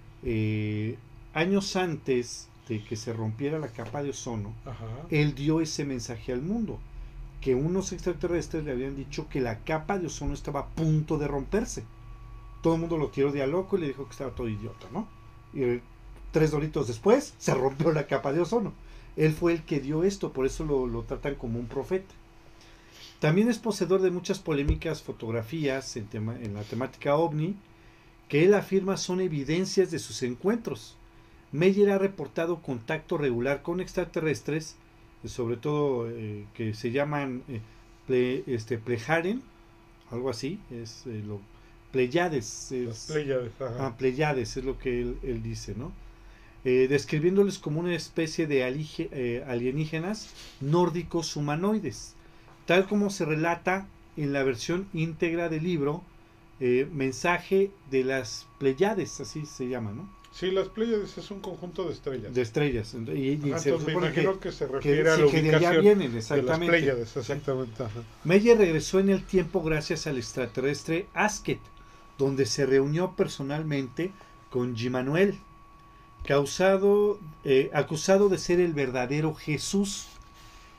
años antes de que se rompiera la capa de ozono, Ajá. él dio ese mensaje al mundo, que unos extraterrestres le habían dicho que la capa de ozono estaba a punto de romperse. Todo el mundo lo tiró de a loco y le dijo que estaba todo idiota, ¿no? Y 3 doritos después se rompió la capa de ozono. Él fue el que dio esto, por eso lo tratan como un profeta. También es poseedor de muchas polémicas fotografías en la temática ovni, que él afirma son evidencias de sus encuentros. Meyer ha reportado contacto regular con extraterrestres, sobre todo que se llaman Plejaren, algo así, Pleiades. Pleiades es lo que él dice, ¿no? Describiéndoles como una especie de alienígenas nórdicos humanoides, tal como se relata en la versión íntegra del libro Mensaje de las Pleiades, así se llama, ¿no? Sí, las Pleiades es un conjunto de estrellas. De estrellas. Entonces me imagino que se refiere a la que de allá ubicación vienen, exactamente. de las Pleiades, exactamente. Ajá. Meyer regresó en el tiempo gracias al extraterrestre Asket, donde se reunió personalmente con G-Manuel, acusado de ser el verdadero Jesús.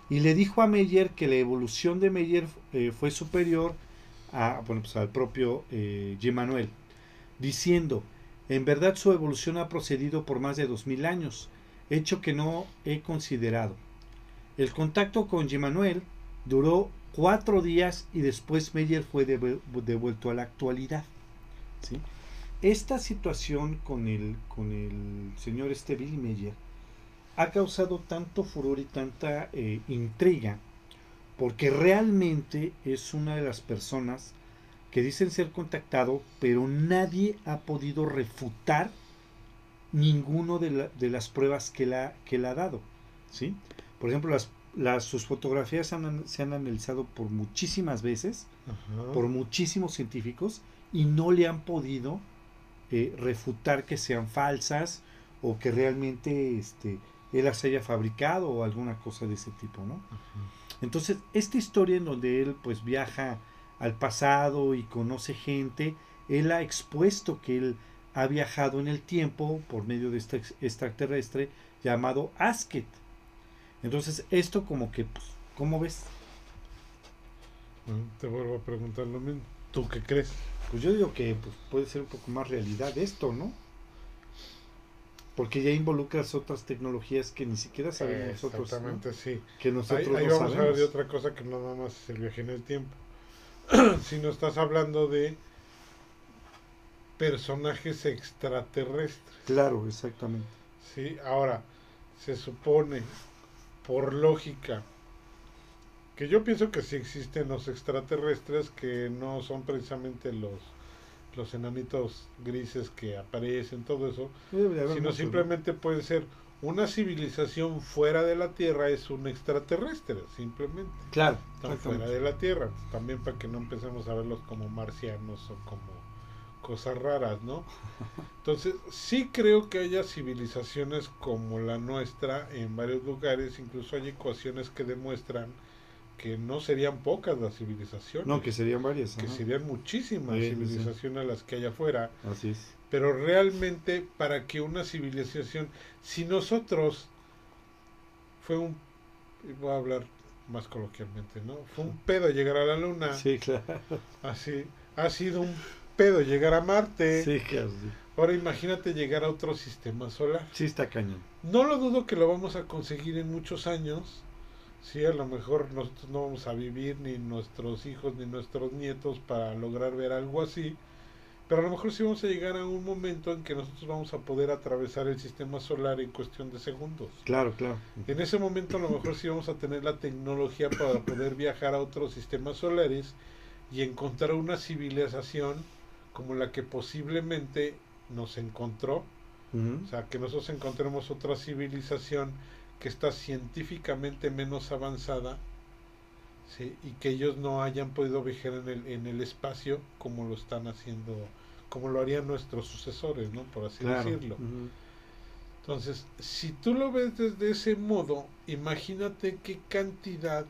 y le dijo a Meyer que la evolución de Meyer fue superior a, bueno, pues al propio Gemanuel, diciendo, en verdad su evolución ha procedido por más de 2000 años, hecho que no he considerado. El contacto con Gemanuel duró 4 días y después Meyer fue devuelto a la actualidad. ¿Sí? Esta situación con el señor Billy Meyer ha causado tanto furor y tanta intriga porque realmente es una de las personas que dicen ser contactado, pero nadie ha podido refutar ninguno de las pruebas que él ha dado. ¿Sí? Por ejemplo, sus fotografías se han analizado por muchísimas veces, Ajá. por muchísimos científicos, y no le han podido refutar que sean falsas o que realmente él las haya fabricado o alguna cosa de ese tipo, ¿no? Entonces, esta historia en donde él pues viaja al pasado y conoce gente, él ha expuesto que él ha viajado en el tiempo por medio de este extraterrestre llamado Asket. Entonces, esto como que, pues, ¿cómo ves? Bueno, te vuelvo a preguntar lo mismo. ¿Tú qué crees? Pues yo digo que pues, puede ser un poco más realidad esto, ¿no? Porque ya involucras otras tecnologías que ni siquiera sabemos nosotros, Exactamente, ¿no? Sí. Que nosotros Ahí no vamos a hablar de sabemos. otra cosa que no nada más es el viaje en el tiempo. Si no estás hablando de personajes extraterrestres. Claro, exactamente. ¿Sí? Ahora, se supone, por lógica, que yo pienso que sí existen los extraterrestres, que no son precisamente los enanitos grises que aparecen, todo eso, Debe de haber sino muchos, ¿no? simplemente puede ser una civilización fuera de la Tierra, es un extraterrestre, simplemente. Claro, Están fuera de la Tierra, también para que no empecemos a verlos como marcianos o como cosas raras, ¿no? Entonces, sí creo que haya civilizaciones como la nuestra en varios lugares, incluso hay ecuaciones que demuestran que no serían pocas las No, civilizaciones, que serían varias. que Ajá. serían muchísimas Sí, sí. civilizaciones las que hay afuera, Así es. pero realmente para que una civilización, si nosotros fue un, voy a hablar más coloquialmente, ¿no? Fue un pedo llegar a la luna, Sí, claro. así, ha sido un pedo llegar a Marte, Sí, claro. Sí, ahora imagínate llegar a otro sistema solar. sí está cañón. No lo dudo que lo vamos a conseguir en muchos años. Sí, a lo mejor nosotros no vamos a vivir, ni nuestros hijos, ni nuestros nietos, para lograr ver algo así. Pero a lo mejor sí vamos a llegar a un momento en que nosotros vamos a poder atravesar el sistema solar en cuestión de segundos. Claro, claro. En ese momento a lo mejor sí vamos a tener la tecnología para poder viajar a otros sistemas solares y encontrar una civilización como la que posiblemente nos encontró. Uh-huh. O sea, que nosotros encontremos otra civilización que está científicamente menos avanzada, ¿sí? Y que ellos no hayan podido viajar en el espacio como lo están haciendo, como lo harían nuestros sucesores, ¿no? Por así Claro. decirlo. Uh-huh. Entonces, si tú lo ves desde ese modo, imagínate qué cantidad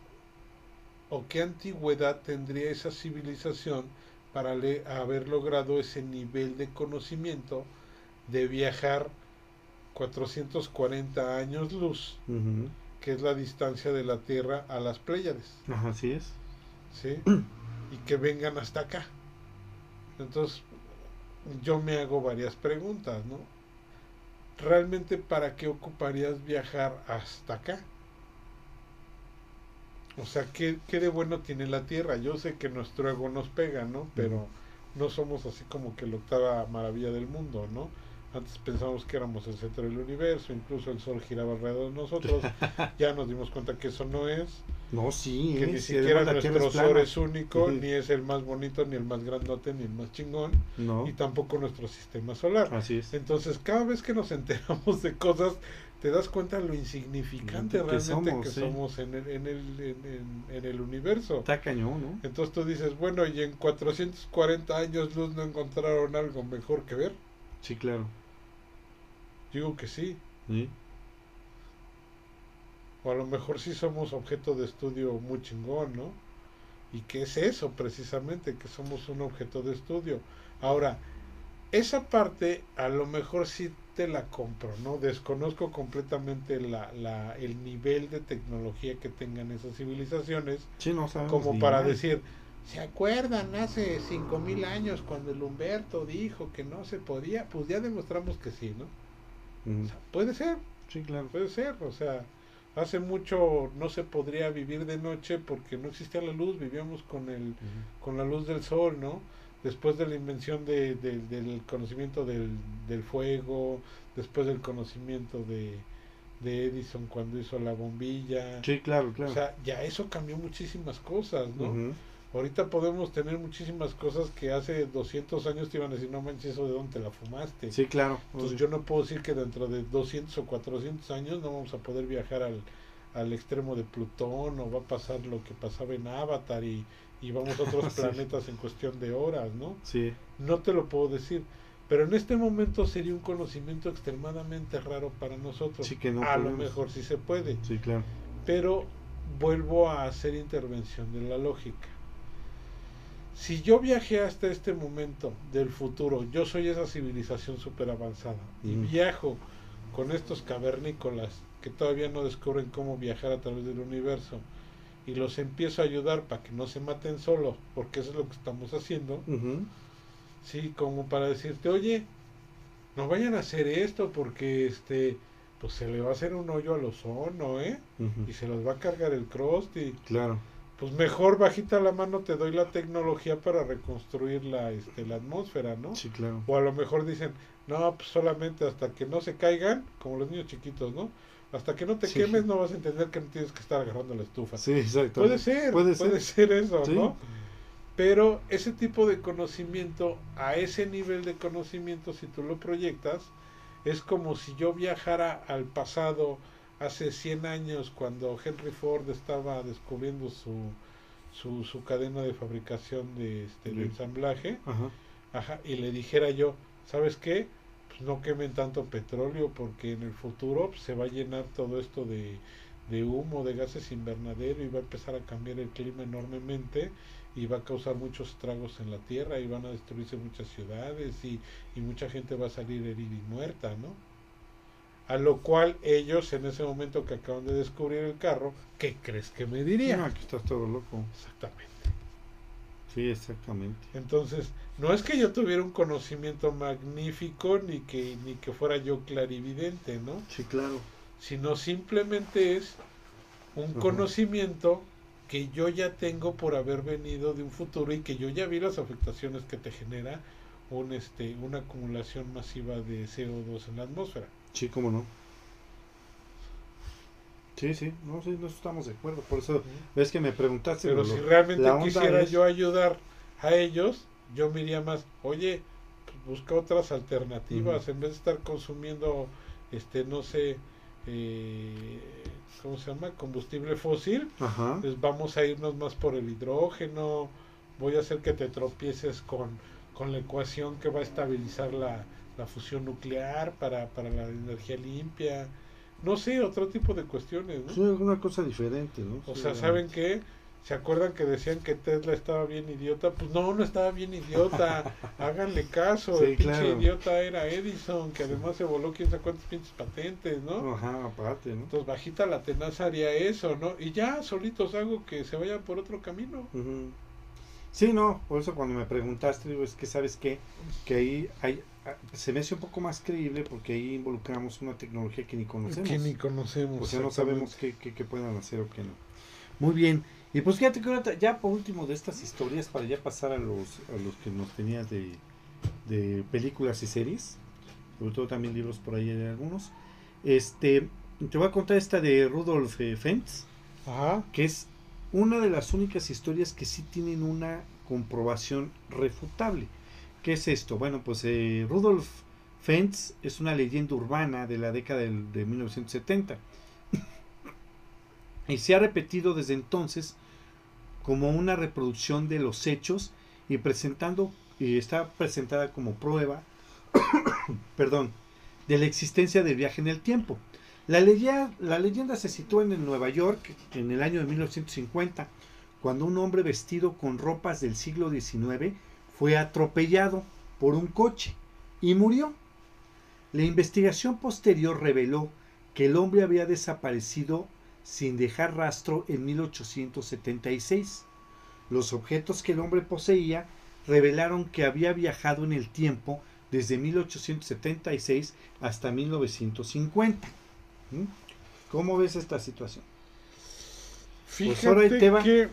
o qué antigüedad tendría esa civilización para haber logrado ese nivel de conocimiento de viajar 440 años luz, Uh-huh. que es la distancia de la Tierra a las Pléyades, Ajá, así es. ¿sí? Y que vengan hasta acá. Entonces, yo me hago varias preguntas, ¿no? ¿Realmente para qué ocuparías viajar hasta acá? O sea, ¿qué de bueno tiene la Tierra? Yo sé que nuestro ego nos pega, ¿no? Pero no somos así como que la octava maravilla del mundo, ¿no? Antes pensábamos que éramos el centro del universo, incluso el sol giraba alrededor de nosotros. Ya nos dimos cuenta que eso no es, No, sí, que ni sí, siquiera además la Tierra nuestro es sol plana. es único, ni es el más bonito, ni el más grandote, ni el más chingón, No, y tampoco nuestro sistema solar. así es. Entonces, cada vez que nos enteramos de cosas, te das cuenta lo insignificante Que realmente somos, que sí. somos en el universo. Está cañón, ¿no? Entonces tú dices, bueno, y en 440 años luz no encontraron algo mejor que ver. Sí, claro. Digo que sí. Sí. O a lo mejor sí somos objeto de estudio muy chingón, ¿no? ¿Y qué es eso precisamente? Que somos un objeto de estudio. Ahora, esa parte a lo mejor sí te la compro, ¿no? Desconozco completamente el nivel de tecnología que tengan esas civilizaciones, Sí, no sabemos como ni para mal. decir, ¿se acuerdan hace 5000 años cuando el Humberto dijo que no se podía? Pues ya demostramos que sí, ¿no? O Mm, sea, sí, claro. puede ser, o sea, hace mucho no se podría vivir de noche porque no existía la luz, vivíamos Ujú. con la luz del sol, ¿no? Después de la invención del conocimiento del fuego, después del conocimiento de Edison cuando hizo la bombilla, Sí, claro, o claro. sea, ya eso cambió muchísimas cosas, ¿no? Ujú. Ahorita podemos tener muchísimas cosas que hace 200 años te iban a decir, no manches, eso de dónde te la fumaste. Sí, claro, Entonces obvio. yo no puedo decir que dentro de 200 o 400 años no vamos a poder viajar al extremo de Plutón o va a pasar lo que pasaba en Avatar y vamos a otros Sí, planetas en cuestión de horas, ¿no? sí, No te lo puedo decir. Pero en este momento sería un conocimiento extremadamente raro para nosotros. sí que no A lo podemos. mejor sí se puede. Sí, claro. Pero vuelvo a hacer intervención de la lógica. Si yo viajé hasta este momento del futuro, yo soy esa civilización súper avanzada y Ujú. viajo con estos cavernícolas que todavía no descubren cómo viajar a través del universo y los empiezo a ayudar para que no se maten solos, porque eso es lo que estamos haciendo, Ujú. sí, como para decirte, oye, no vayan a hacer esto porque pues se le va a hacer un hoyo al ozono, Ujú. y se los va a cargar el Krusty. Claro. Pues mejor bajita la mano te doy la tecnología para reconstruir la atmósfera, ¿no? Sí, claro. O a lo mejor dicen, no, pues solamente hasta que no se caigan, como los niños chiquitos, ¿no? Hasta que no te Sí, quemes no vas a entender que no tienes que estar agarrando la estufa. sí, exactamente. Puede Puede ser. ser eso, Sí. ¿no? Pero ese tipo de conocimiento, a ese nivel de conocimiento, si tú lo proyectas, es como si yo viajara al pasado hace 100 años cuando Henry Ford estaba descubriendo su cadena de fabricación de Sí. ensamblaje, Ajá. ajá, y le dijera yo, ¿sabes qué? Pues no quemen tanto petróleo porque en el futuro pues, se va a llenar todo esto de humo, de gases invernadero y va a empezar a cambiar el clima enormemente y va a causar muchos estragos en la tierra y van a destruirse muchas ciudades y mucha gente va a salir herida y muerta, ¿no? A lo cual ellos en ese momento que acaban de descubrir el carro, ¿qué crees que me No, diría? aquí estás todo loco. Exactamente. Sí, exactamente. Entonces, no es que yo tuviera un conocimiento magnífico ni que fuera yo clarividente, ¿no? Sí, claro. Sino simplemente es un Ajá. conocimiento que yo ya tengo por haber venido de un futuro y que yo ya vi las afectaciones que te genera una acumulación masiva de CO2 en la atmósfera. Sí, cómo no. Sí, sí, no, sí, no estamos de acuerdo. Por eso, ¿Mm? ves que me preguntaste, Pero si la realmente onda quisiera es. yo ayudar a ellos, yo me iría más, oye, pues busca otras Ujú. alternativas en vez de estar consumiendo, no sé, eh, ¿cómo se llama? Combustible fósil, Ajá. pues vamos a irnos más por el hidrógeno, voy a hacer que te tropieces con la ecuación que va a estabilizar la fusión nuclear para la energía limpia, no sé, otro tipo de cuestiones, ¿no? Sí, alguna cosa diferente, ¿no? O sea, ¿saben Seguramente. qué? ¿Se acuerdan que decían que Tesla estaba bien idiota? Pues no, no estaba bien idiota. Háganle caso. El Sí, pinche claro. idiota era Edison, que Sí. además se voló quién sabe cuántas pinches patentes, ¿no? Ajá, aparte, ¿no? Entonces bajita la tenaza haría eso, ¿no? Y ya solitos hago que se vayan por otro camino. Ujú. Sí, no, por eso cuando me preguntaste, digo, es que sabes qué, que ahí se me hace un poco más creíble porque ahí involucramos una tecnología que ni Que ni conocemos. O conocemos sea, no sabemos exactamente. qué puedan hacer o qué no. Muy bien. Y pues fíjate que ahorita, ya por último de estas historias, para ya pasar a los que nos tenías de películas y series, sobre todo también libros por ahí hay algunos. Este, te voy a contar esta de Rudolf Fentz, Ajá. que es una de las únicas historias que sí tienen una comprobación refutable. ¿Qué es esto? Bueno, pues Rudolf Fentz es una leyenda urbana de la década de 1970 y se ha repetido desde entonces como una reproducción de los hechos y está presentada como prueba, perdón, de la existencia del viaje en el tiempo. La leyenda se sitúa en Nueva York en el año de 1950, cuando un hombre vestido con ropas del siglo XIX fue atropellado por un coche y murió. La investigación posterior reveló que el hombre había desaparecido sin dejar rastro en 1876. Los objetos que el hombre poseía revelaron que había viajado en el tiempo desde 1876 hasta 1950. ¿Mm? ¿Cómo ves esta situación? Fíjate pues ahora ahí te va. que...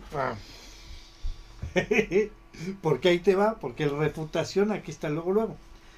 Porque ahí te va, porque la refutación aquí está luego.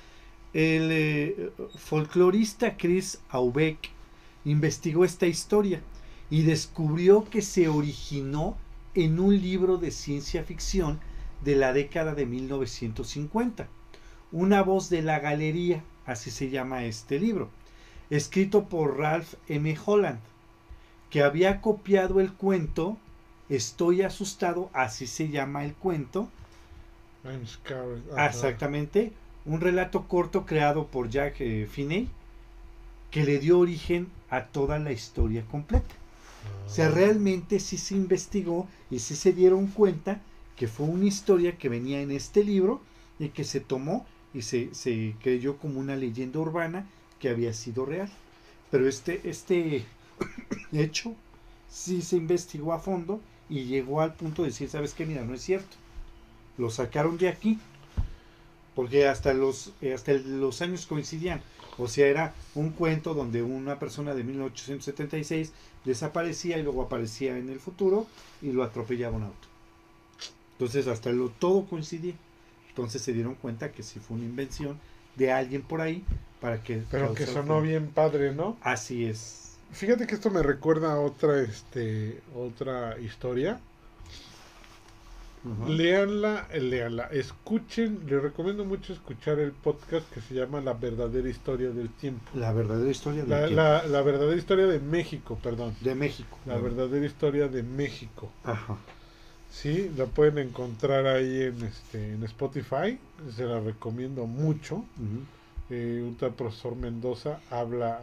El folclorista Chris Aubeck investigó esta historia y descubrió que se originó en un libro de ciencia ficción de la década de 1950. Una voz de la galería, así se llama este libro, escrito por Ralph M. Holland, que había copiado el cuento Estoy asustado, así se llama el cuento. I'm scared. Exactamente, un relato corto creado por Jack Finney, que le dio origen a toda la historia completa. O sea, realmente sí se investigó y sí se dieron cuenta que fue una historia que venía en este libro y que se tomó y se creyó como una leyenda urbana que había sido real. Pero este hecho sí se investigó a fondo y llegó al punto de decir, ¿sabes qué? Mira, no es cierto. Lo sacaron de aquí porque hasta los años coincidían. O sea, era un cuento donde una persona de 1876 desaparecía y luego aparecía en el futuro y lo atropellaba un auto. Entonces hasta todo coincidía. Entonces se dieron cuenta que sí fue una invención de alguien por ahí para que... Pero que sonó bien padre, ¿no? Así es. Fíjate que esto me recuerda a otra historia. Uh-huh. Léanla, escuchen, les recomiendo mucho escuchar el podcast que se llama La verdadera historia del tiempo. La verdadera historia del tiempo. La verdadera historia de México, perdón. De México. La verdadera historia de México. Ajá. Sí, la pueden encontrar ahí en Spotify, se la recomiendo mucho. Uh-huh. Un tal profesor Mendoza habla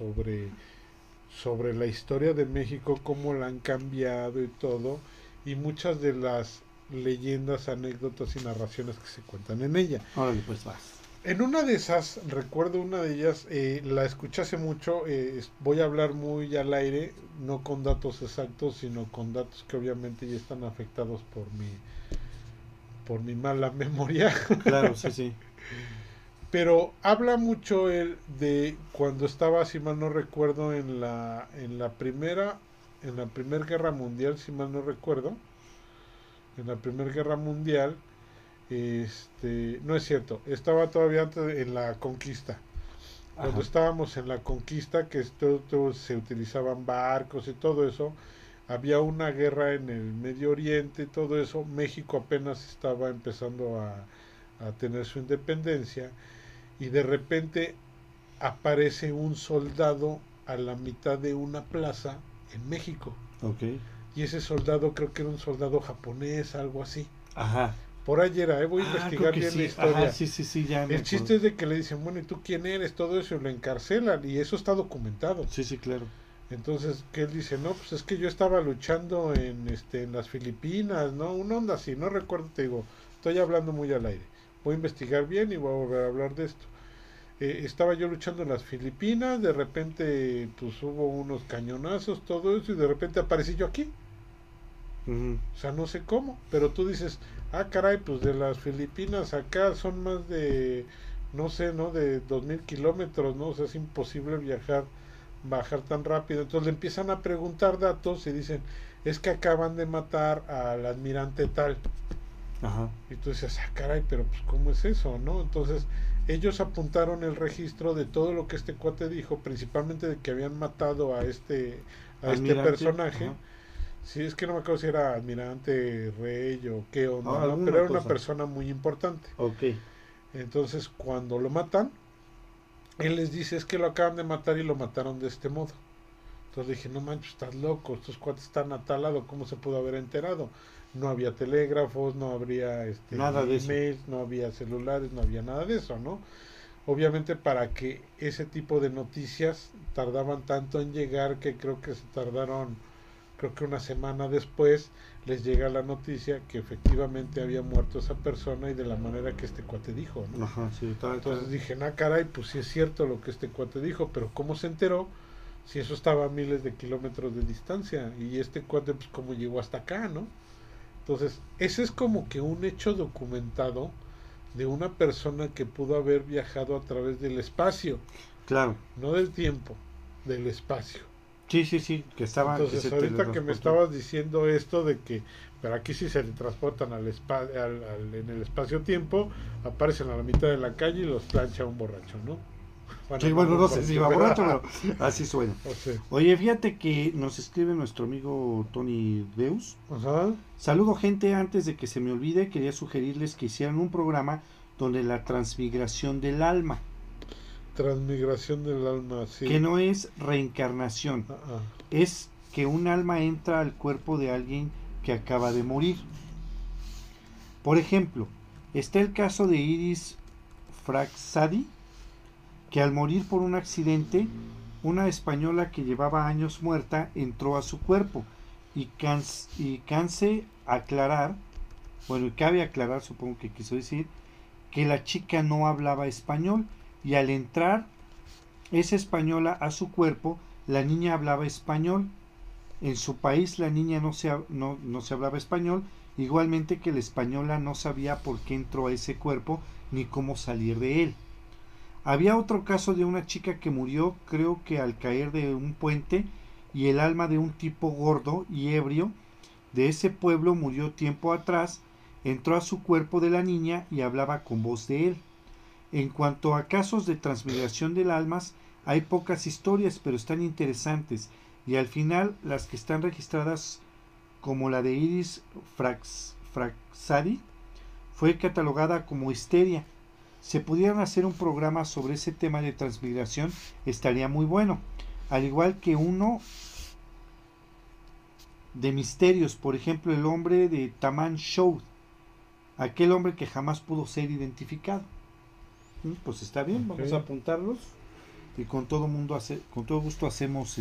sobre la historia de México, cómo la han cambiado y todo, y muchas de las leyendas, anécdotas y narraciones que se cuentan en ella. Órale, pues vas. En una de esas, recuerdo una de ellas, la escuché hace mucho, voy a hablar muy al aire, no con datos exactos, sino con datos que obviamente ya están afectados por mi mala memoria. Claro, sí, sí. Pero habla mucho él de cuando estaba, si mal no recuerdo, en la Primera Guerra Mundial, si mal no recuerdo, en la Primera Guerra Mundial, no es cierto, estaba todavía antes en la conquista. Cuando estábamos en la conquista, que se utilizaban barcos y todo eso, había una guerra en el Medio Oriente y todo eso. México apenas estaba empezando a tener su independencia, y de repente aparece un soldado a la mitad de una plaza en México. Okay. Y ese soldado creo que era un soldado japonés, algo así. Ajá. Por ahí era, voy a investigar bien sí. la historia. Ajá, sí, ya el chiste es de que le dicen, bueno, ¿y tú quién eres? Todo eso, y lo encarcelan, y eso está documentado. Sí, claro. Entonces, que él dice, no, pues es que yo estaba luchando en las Filipinas, ¿no? Una onda así, no recuerdo, te digo, estoy hablando muy al aire. Voy a investigar bien y voy a volver a hablar de esto. Estaba yo luchando en las Filipinas, de repente pues hubo unos cañonazos, todo eso, y de repente aparecí yo aquí. Uh-huh. O sea, no sé cómo, pero tú dices, caray, pues de las Filipinas acá son más de, no sé, ¿no? De 2000 kilómetros, ¿no? O sea, es imposible bajar tan rápido. Entonces le empiezan a preguntar datos y dicen, es que acaban de matar al almirante tal. Ajá. Y tú dices, caray, pero pues ¿cómo es eso, no? Entonces ellos apuntaron el registro de todo lo que este cuate dijo, principalmente de que habían matado a este personaje. Ajá. Sí, es que no me acuerdo si era almirante, rey o qué onda, ¿no? Pero era una persona muy importante. Okay. Entonces cuando lo matan, él les dice, es que lo acaban de matar y lo mataron de este modo. Entonces dije, no manches, estás loco, estos cuates están a tal lado, ¿cómo se pudo haber enterado? No había telégrafos, no habría nada emails, no había celulares, no había nada de eso, ¿no? Obviamente para que ese tipo de noticias tardaban tanto en llegar, que creo que se tardaron creo que una semana después les llega la noticia que efectivamente había muerto esa persona y de la manera que este cuate dijo, ¿no? Ajá, sí, Entonces dije, caray, pues sí es cierto lo que este cuate dijo, pero ¿cómo se enteró si eso estaba a miles de kilómetros de distancia? Y este cuate, pues cómo llegó hasta acá, ¿no? Entonces, ese es como que un hecho documentado de una persona que pudo haber viajado a través del espacio, claro. no del tiempo, del espacio. Sí, sí, sí, que estaba, que Entonces, se ahorita que me teletransportó. estabas diciendo esto de que, pero aquí sí se transportan en el espacio-tiempo, aparecen a la mitad de la calle y los plancha un borracho, ¿no? Sí, No, bueno, un no sé si iba borracho, ¿verdad? pero así suena. O sea, Oye, fíjate que nos escribe nuestro amigo Tony Deus. ajá, Saludo gente, antes de que se me olvide, quería sugerirles que hicieran un programa donde la transmigración del alma, transmigración del alma, que sí. no es reencarnación, Ah, es que un alma entra al cuerpo de alguien que acaba de morir. Por ejemplo, está el caso de Iris Fraxadi, que al morir por un accidente, una española que llevaba años muerta entró a su cuerpo y canse aclarar, bueno, y cabe aclarar, supongo que quiso decir, que la chica no hablaba español y al entrar esa española a su cuerpo, la niña hablaba español. En su país la niña no se hablaba español, igualmente que la española no sabía por qué entró a ese cuerpo ni cómo salir de él. Había otro caso de una chica que murió, creo que al caer de un puente, y el alma de un tipo gordo y ebrio de ese pueblo murió tiempo atrás, entró a su cuerpo de la niña y hablaba con voz de él. En cuanto a casos de transmigración del almas, hay pocas historias, pero están interesantes, y al final las que están registradas, como la de Iris Fraxadi, fue catalogada como histeria. Si pudieran hacer un programa sobre ese tema de transmigración, estaría muy bueno. Al igual que uno de misterios, por ejemplo, el hombre de Taman Show, aquel hombre que jamás pudo ser identificado. Pues está bien, vamos a ok. apuntarlos y con todo gusto hacemos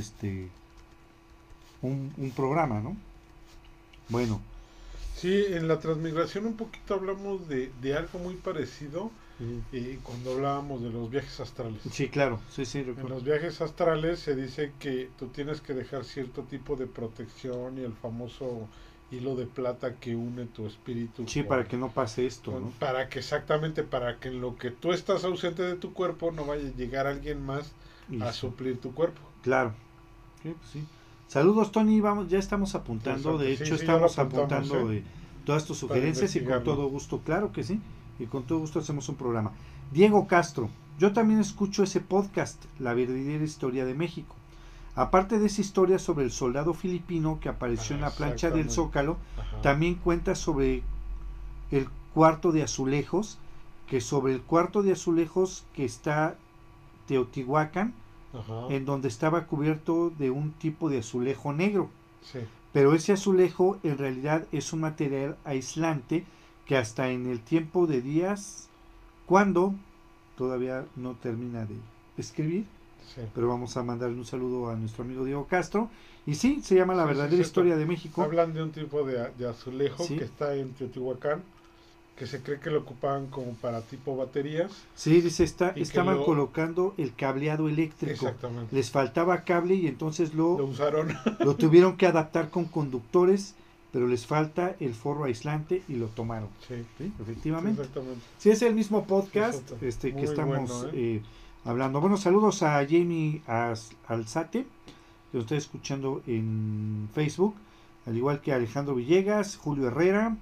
un programa, ¿no? Bueno, Sí, en la transmigración un poquito hablamos de algo muy parecido mm, cuando hablábamos de los viajes astrales. sí, claro, sí, sí, En recuerdo. los viajes astrales se dice que tú tienes que dejar cierto tipo de protección y el famoso hilo de plata que une tu espíritu Sí, para que no pase esto, ¿no? para que exactamente para que en lo que tú estás ausente de tu cuerpo no vaya a llegar alguien más Y a sí, suplir tu cuerpo. claro, sí, pues sí. Saludos, Tony, vamos, ya estamos apuntando, de Interesante. Sí, hecho sí, ya lo estamos apuntamos, apuntando todas tus para sugerencias y con investigarlo. todo gusto, claro que sí, y con todo gusto hacemos un programa. Diego Castro, yo también escucho ese podcast, La verdadera historia de México. Aparte de esa historia sobre el soldado filipino que apareció en la plancha del Exactamente. Zócalo, Ajá. también cuenta sobre el cuarto de azulejos, que sobre el cuarto de azulejos que está Teotihuacán, Ajá. en donde estaba cubierto de un tipo de azulejo negro. Sí. Pero ese azulejo en realidad es un material aislante que hasta en el tiempo de Díaz, cuando todavía no termina de escribir, Sí. pero vamos a mandarle un saludo a nuestro amigo Diego Castro. Y sí, se llama La Sí, sí, verdadera cierto. historia de México. Hablan de un tipo de azulejo Sí, que está en Teotihuacán, que se cree que lo ocupaban como para tipo baterías sí, dice, y que estaban lo... colocando el cableado eléctrico. Exactamente. Les faltaba cable y entonces Lo usaron. lo tuvieron que adaptar con conductores, pero les falta el forro aislante y lo tomaron. Sí, ¿Sí? sí, Efectivamente. exactamente. Sí, es el mismo Sí, podcast exacto. que Muy estamos bueno, ¿eh? hablando. Bueno, saludos a Jamie Alzate, que nos está escuchando en Facebook, al igual que Alejandro Villegas, Julio Herrera,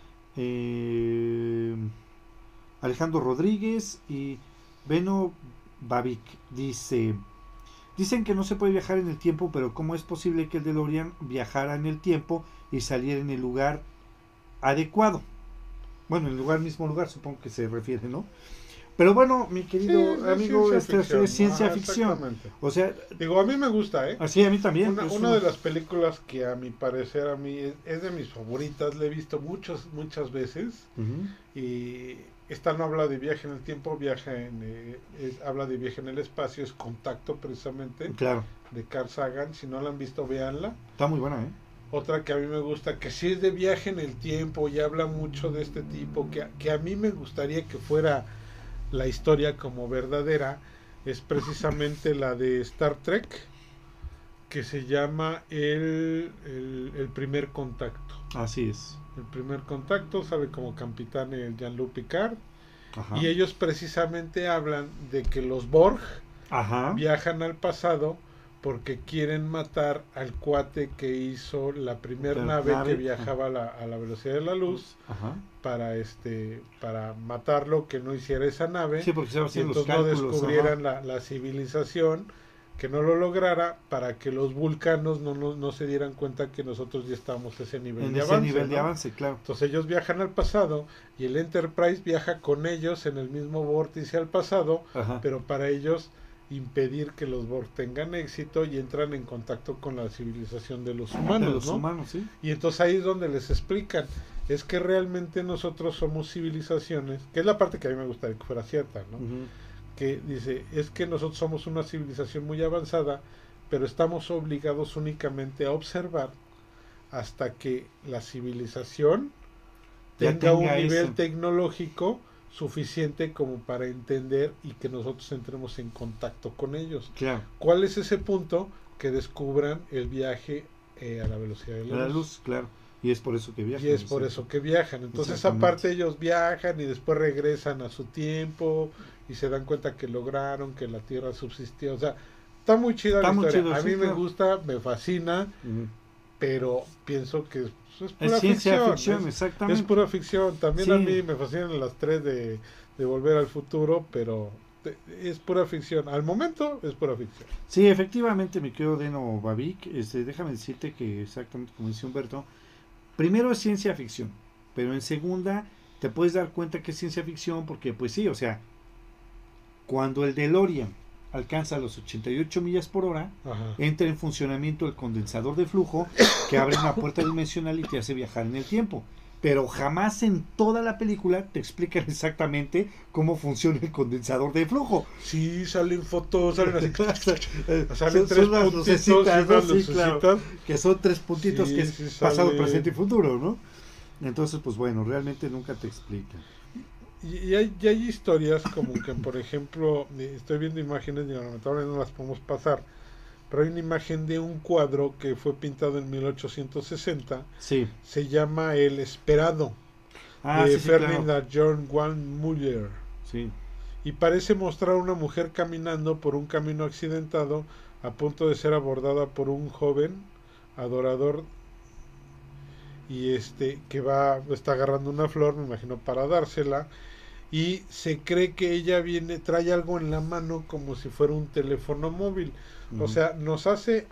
eh, Alejandro Rodríguez y Beno Babic. Dicen que no se puede viajar en el tiempo, pero ¿cómo es posible que el DeLorean viajara en el tiempo y saliera en el lugar adecuado? Bueno, en el mismo lugar, supongo que se refiere, ¿no? Pero bueno, mi Sí, querido es amigo, ciencia esta es ficción. ciencia Ajá, ficción. exactamente. O sea, Digo, a mí me gusta, ¿eh? así a mí también. Una de las películas que a mi parecer a mí es de mis favoritas, la he visto muchas veces. Uh-huh. Y esta no habla de viaje en el tiempo, habla de viaje en el espacio, es Contacto precisamente, Claro, de Carl Sagan. Si no la han visto, véanla. está muy buena, ¿eh? Otra que a mí me gusta, que sí es de viaje en el tiempo y habla mucho de este tipo, que a mí me gustaría que fuera la historia como verdadera, es precisamente la de Star Trek, que se llama el primer contacto. Así es. El primer contacto sale como capitán el Jean-Luc Picard, Ajá. y ellos precisamente hablan de que los Borg Ajá. viajan al pasado porque quieren matar al cuate que hizo la primer nave que viajaba a la velocidad de la luz. Ajá. Para matarlo, que no hiciera esa nave, Sí, porque se y entonces no descubrieran la civilización, que no lo lograra, para que los vulcanos no se dieran cuenta que nosotros ya estamos a ese nivel de avance. Nivel de avance, claro. Entonces ellos viajan al pasado y el Enterprise viaja con ellos en el mismo vórtice al pasado, Ajá. pero para ellos impedir que los Borg tengan éxito y entran en contacto con la civilización de los humanos, de los ¿no? humanos, sí. Y entonces ahí es donde les explican, es que realmente nosotros somos civilizaciones, que es la parte que a mí me gustaría que fuera cierta, ¿no? Que dice, es que nosotros somos una civilización muy avanzada, pero estamos obligados únicamente a observar hasta que la civilización tenga un nivel tecnológico suficiente como para entender y que nosotros entremos en contacto con ellos. Claro. ¿Cuál es ese punto? Que descubran el viaje a la velocidad de la luz. Claro. Y es por eso que viajan. Y es por eso que viajan. Entonces, aparte, ellos viajan y después regresan a su tiempo y se dan cuenta que lograron que la Tierra subsistió. O sea, está muy chida la historia. A mí me gusta, me fascina, pero pienso que es pura ficción. Exactamente. Es pura ficción. También a mí me fascinan las tres de Volver al Futuro, pero es pura ficción. Al momento es pura ficción. Sí, efectivamente, mi querido Deno Babic, déjame decirte que exactamente como dice Humberto, primero es ciencia ficción, pero en segunda te puedes dar cuenta que es ciencia ficción porque pues sí, o sea, cuando el DeLorean alcanza los 88 millas por hora, entra en funcionamiento el condensador de flujo que abre una puerta dimensional y te hace viajar en el tiempo. Pero jamás en toda la película te explican exactamente cómo funciona el condensador de flujo. Sí, salen fotos, salen así. Salen tres puntitos, sí, claro, que son tres puntitos que es pasado, presente y futuro, ¿no? Entonces, pues bueno, realmente nunca te explican. Y hay historias como que, por ejemplo, estoy viendo imágenes y lamentablemente no las podemos pasar, pero hay una imagen de un cuadro que fue pintado en 1860. Sí. Se llama El Esperado, de Ferdinand John Van Muller. Sí. Y parece mostrar una mujer caminando por un camino accidentado a punto de ser abordada por un joven adorador y que está agarrando una flor, me imagino, para dársela, y se cree que ella trae algo en la mano como si fuera un teléfono móvil. O sea, nos hace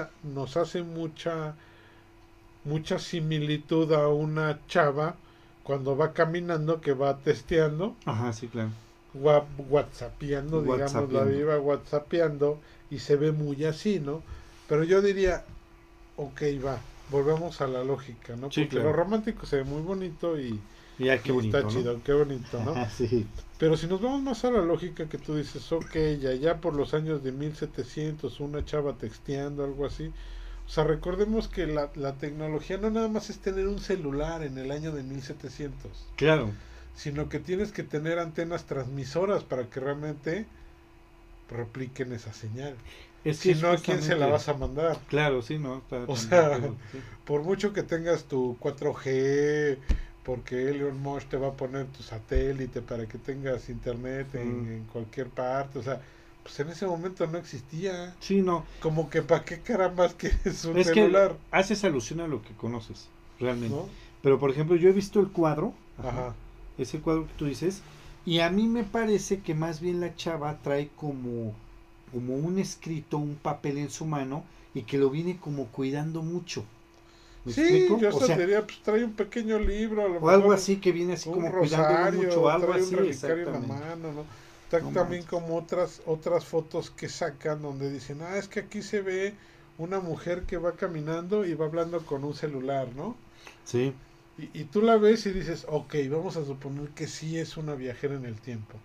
mucha similitud a una chava cuando va caminando, que va testeando. Ajá, sí, claro. Whatsappeando, digamos, la viva whatsappeando, y se ve muy así, ¿no? Pero yo diría, ok, volvemos a la lógica, ¿no? Sí, porque claro. lo romántico se ve muy bonito y qué bonito, está chido, ¿no? Qué bonito, ¿no? Sí. Pero si nos vamos más a la lógica que tú dices, ok, ya por los años de 1700, una chava texteando, algo así. O sea, recordemos que la tecnología no nada más es tener un celular en el año de 1700. Claro. Sino que tienes que tener antenas transmisoras para que realmente repliquen esa señal. Si no, ¿a quién se la vas a mandar? Claro, sí, no. O sea, por mucho que tengas tu 4G, porque Elon Musk te va a poner tu satélite para que tengas internet en cualquier parte, o sea, pues en ese momento no existía. Sí, no. Como que para qué carambas quieres un celular. Que haces alusión a lo que conoces, realmente. ¿No? Pero, por ejemplo, yo he visto el cuadro, Ajá. Ese cuadro que tú dices, y a mí me parece que más bien la chava trae como un escrito, un papel en su mano, y que lo viene como cuidando mucho. ¿Me explico? Yo diría, pues trae un pequeño libro, o algo así que viene así como cuidando mucho, algo trae así, un relicario en la mano, ¿no? También como otras fotos que sacan donde dicen, es que aquí se ve una mujer que va caminando y va hablando con un celular, ¿no? Sí. Y tú la ves y dices, ok, vamos a suponer que sí es una viajera en el tiempo.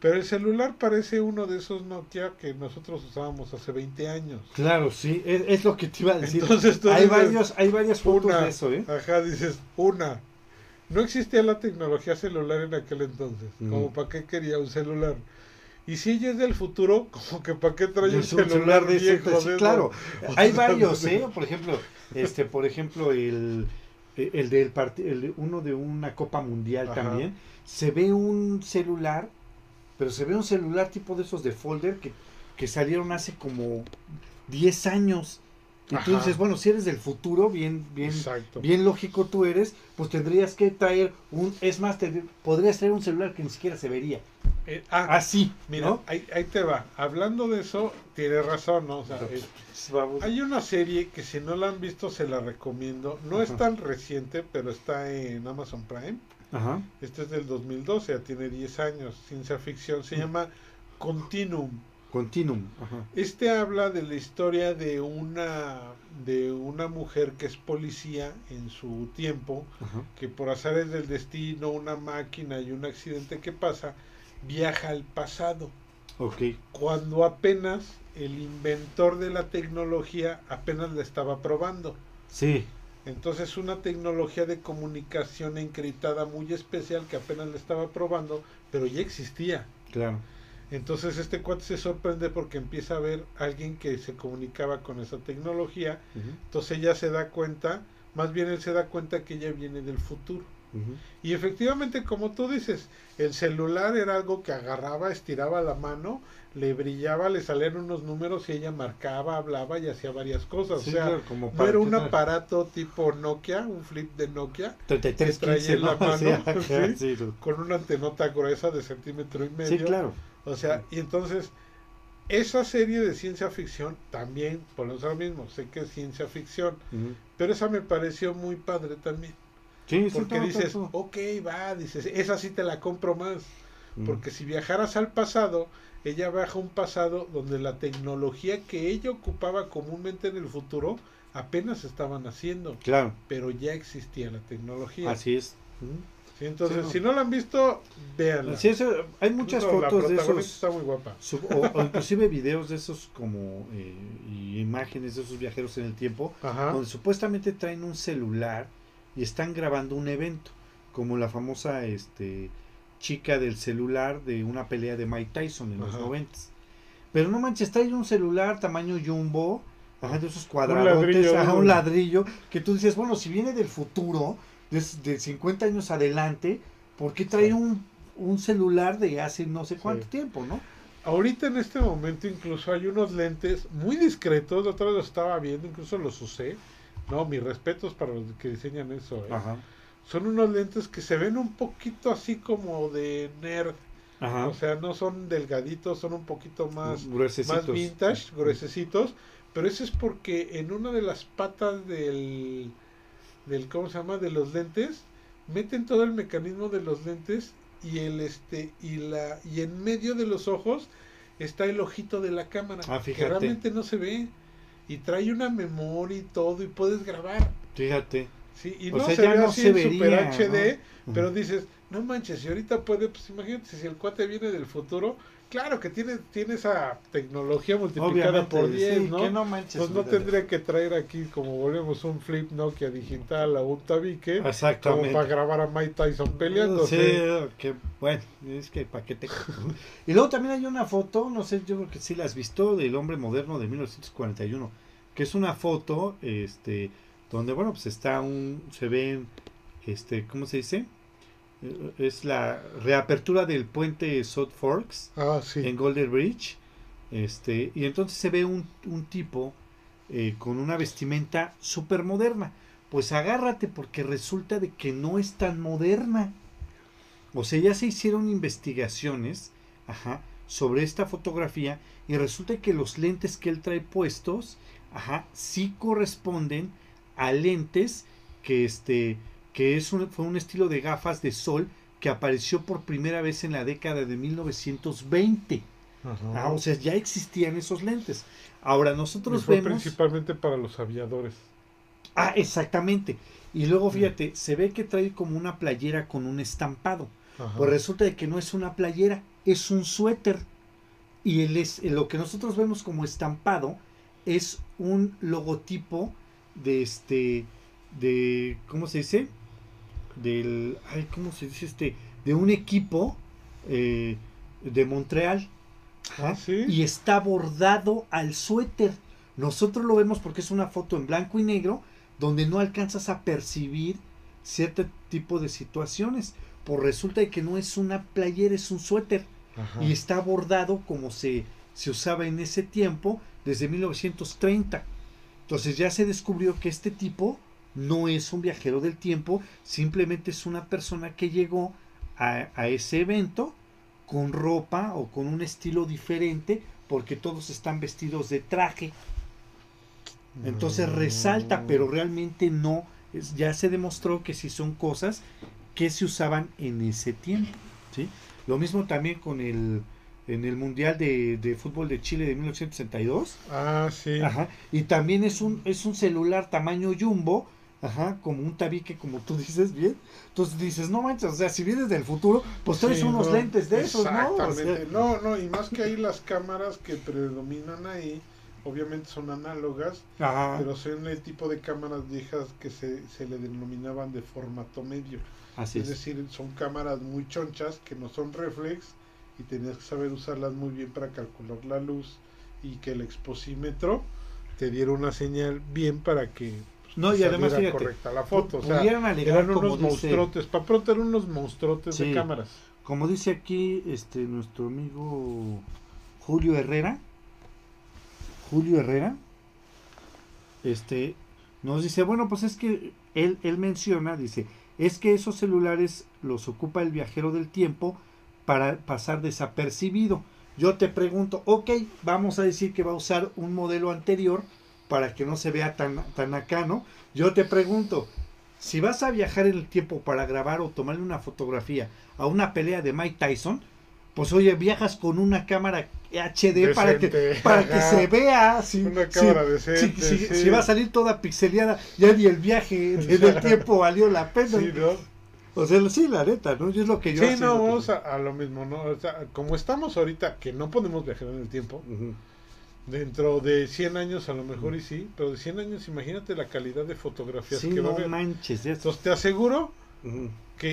Pero el celular parece uno de esos Nokia que nosotros usábamos hace 20 años. Claro, sí, es lo que te iba a decir. Entonces tú Hay dices, varias fotos una, de eso, ¿eh? ajá, dices, una. No existía la tecnología celular en aquel entonces. Como para qué quería un celular. Y si ella es del futuro, como que para qué trae un Es un celular de ese, viejo sí, de claro. esos. Hay O sea, varios, ¿eh? Por ejemplo, uno de una Copa Mundial Ajá. también, se ve un celular, pero se ve un celular tipo de esos de folder que salieron hace como 10 años. Y tú Ajá. dices, bueno, si eres del futuro, Exacto. bien lógico tú eres, pues tendrías que traer podrías traer un celular que ni siquiera se vería. Así, Mira, ¿no? ahí te va. Hablando de eso, tienes razón, ¿no? O sea, Vamos. hay una serie que si no la han visto se la recomiendo. No es Ajá. tan reciente, pero está en Amazon Prime. Ajá. Este es del 2012, ya tiene 10 años. Ciencia ficción. Se llama Continuum. Continuum. Ajá. Este habla de la historia de una mujer que es policía en su tiempo, Ajá. que por azares del destino, una máquina y un accidente que pasa, viaja al pasado, Ok. cuando apenas el inventor de la tecnología apenas la estaba probando. Sí, Entonces una tecnología de comunicación encriptada muy especial que apenas la estaba probando, pero ya existía. claro. Entonces este cuate se sorprende porque empieza a ver a alguien que se comunicaba con esa tecnología. Ujú, Entonces ella se da cuenta, más bien él se da cuenta que ella viene del futuro. ujú. Y efectivamente, como tú dices, el celular era algo que agarraba, estiraba la mano, le brillaba, le salían unos números y ella marcaba, hablaba y hacía varias cosas. Sí, O sea, claro, como no para era que un aparato tipo Nokia, un flip de Nokia, que 33, traía 15, en la ¿no? mano, Sí, ajá, ¿sí? sí, Con una antenota gruesa de 1,5 cm. sí, claro. O sea, y entonces, esa serie de ciencia ficción también, por lo mismo, sé que es ciencia ficción, Ujú. pero esa me pareció muy padre también. Sí, sí, Porque todo, todo, dices, todo. ok, va, dices, esa sí te la compro más. Ujú. Porque si viajaras al pasado, ella viaja a un pasado donde la tecnología que ella ocupaba comúnmente en el futuro apenas estaban haciendo, Claro, pero ya existía la tecnología. así es. Ujú. ¿Sí? Entonces, Sí, no. si no la han visto, véanla. Sí, hay muchas Incluso la fotos de protagonista esos, está muy guapa. o inclusive videos de esos como, y imágenes de esos viajeros en el tiempo, Ajá. donde supuestamente traen un celular y están grabando un evento, como la famosa chica del celular de una pelea de Mike Tyson en los Ajá. 90s. Pero no manches, trae un celular tamaño jumbo, ajá, de esos Un cuadradotes, ladrillo. ajá, un ladrillo, que tú dices, bueno, si viene del futuro, de 50 años adelante, ¿por qué trae Sí. un celular de hace no sé Sí. cuánto tiempo, no? Ahorita en este momento incluso hay unos lentes muy discretos, la otra vez los estaba viendo, incluso los usé. No, mis respetos para los que diseñan eso, ¿eh? Ajá, Son unos lentes que se ven un poquito así como de nerd. ajá, O sea, no son delgaditos, son un poquito más gruesecitos. vintage, gruesecitos. Pero eso es porque en una de las patas ¿cómo se llama? De los lentes, meten todo el mecanismo de los lentes y y en medio de los ojos está el ojito de la cámara, Ah, que fíjate, realmente no se ve. Y trae una memoria y todo y puedes grabar. fíjate. Sí, y O no sea, se ya ve no así se en Super vería, HD, ¿no? pero dices, no manches, si ahorita puede, pues imagínate, si el cuate viene del futuro, claro que tiene esa tecnología multiplicada por 10, sí, ¿no? que no manches. Pues no olvídate. tendría que traer aquí, como volvemos, un flip Nokia digital o un tabique, como Exactamente. para grabar a Mike Tyson peleando. Sí, que bueno, es que para qué te... Y luego también hay una foto, no sé, yo creo que sí la has visto, del hombre moderno de 1941, que es una foto, donde, bueno, pues se ve, ¿cómo se dice? Es la reapertura del puente South Forks Ah, sí. en Golden Bridge, y entonces se ve un tipo con una vestimenta súper moderna. Pues agárrate porque resulta de que no es tan moderna. O sea, ya se hicieron investigaciones, ajá, sobre esta fotografía y resulta que los lentes que él trae puestos, ajá, sí corresponden a lentes que fue un estilo de gafas de sol que apareció por primera vez en la década de 1920. Ajá. O sea, ya existían esos lentes. Ahora Y nosotros fue vemos... principalmente para los aviadores. Ah, exactamente. Y luego fíjate, se ve que trae como una playera con un estampado. Ajá. Pues resulta de que no es una playera, es un suéter. Y lo que nosotros vemos como estampado es un logotipo de ¿cómo se dice? ¿Cómo se dice de un equipo eh, de Montreal. Ah, Ajá, sí. y está bordado al suéter. Nosotros lo vemos porque es una foto en blanco y negro donde no alcanzas a percibir cierto tipo de situaciones. Por resulta de que no es una playera, es un suéter. Ajá. Y está bordado como se usaba en ese tiempo desde 1930. Entonces ya se descubrió que este tipo no es un viajero del tiempo, simplemente es una persona que llegó a ese evento con ropa o con un estilo diferente porque todos están vestidos de traje. Entonces resalta, pero realmente no, ya se demostró que sí son cosas que se usaban en ese tiempo. ¿Sí? Lo mismo también en el Mundial de Fútbol de Chile de 1962. Ah, sí. Ajá. Y también es un celular tamaño jumbo, ajá, como un tabique, como tú dices, bien. Entonces dices, no manches, o sea, si vienes del futuro, pues traes Sí, unos no, lentes de esos, ¿no? O sea, exactamente. No, no, y más que ahí las cámaras que predominan ahí, obviamente son análogas, ajá, pero son el tipo de cámaras viejas que se le denominaban de formato medio. así Es es. decir, son cámaras muy chonchas que no son reflex y tenías que saber usarlas muy bien para calcular la luz y que el exposímetro te diera una señal bien para que No, te y además, saliera fíjate, correcta la foto. O sea, pudieran alegar, eran como unos dice, monstruotes. Para pronto eran unos monstruotes de sí, cámaras. como dice aquí nuestro amigo Julio Herrera, Julio Herrera, este, nos dice, bueno, pues es que él menciona, dice, es que esos celulares los ocupa el viajero del tiempo para pasar desapercibido. Yo te pregunto, ok, vamos a decir que va a usar un modelo anterior para que no se vea tan acá, ¿no? Yo te pregunto, si vas a viajar en el tiempo para grabar o tomarle una fotografía a una pelea de Mike Tyson, pues oye, viajas con una cámara HD Decente. para que se vea Una cámara decente, si va a sí. salir toda pixeleada, ya ni el viaje del tiempo valió la pena. Sí, ¿no? O sea, sí, la neta, ¿no? Y es lo que yo Sí, así es no, lo que... vamos a lo mismo, ¿no? O sea, como estamos ahorita, que no podemos viajar en el tiempo, Ujú. dentro de 100 años a lo mejor y sí, pero de 100 años imagínate la calidad de fotografías Sí, que va a no haber. manches. Entonces te aseguro Ujú.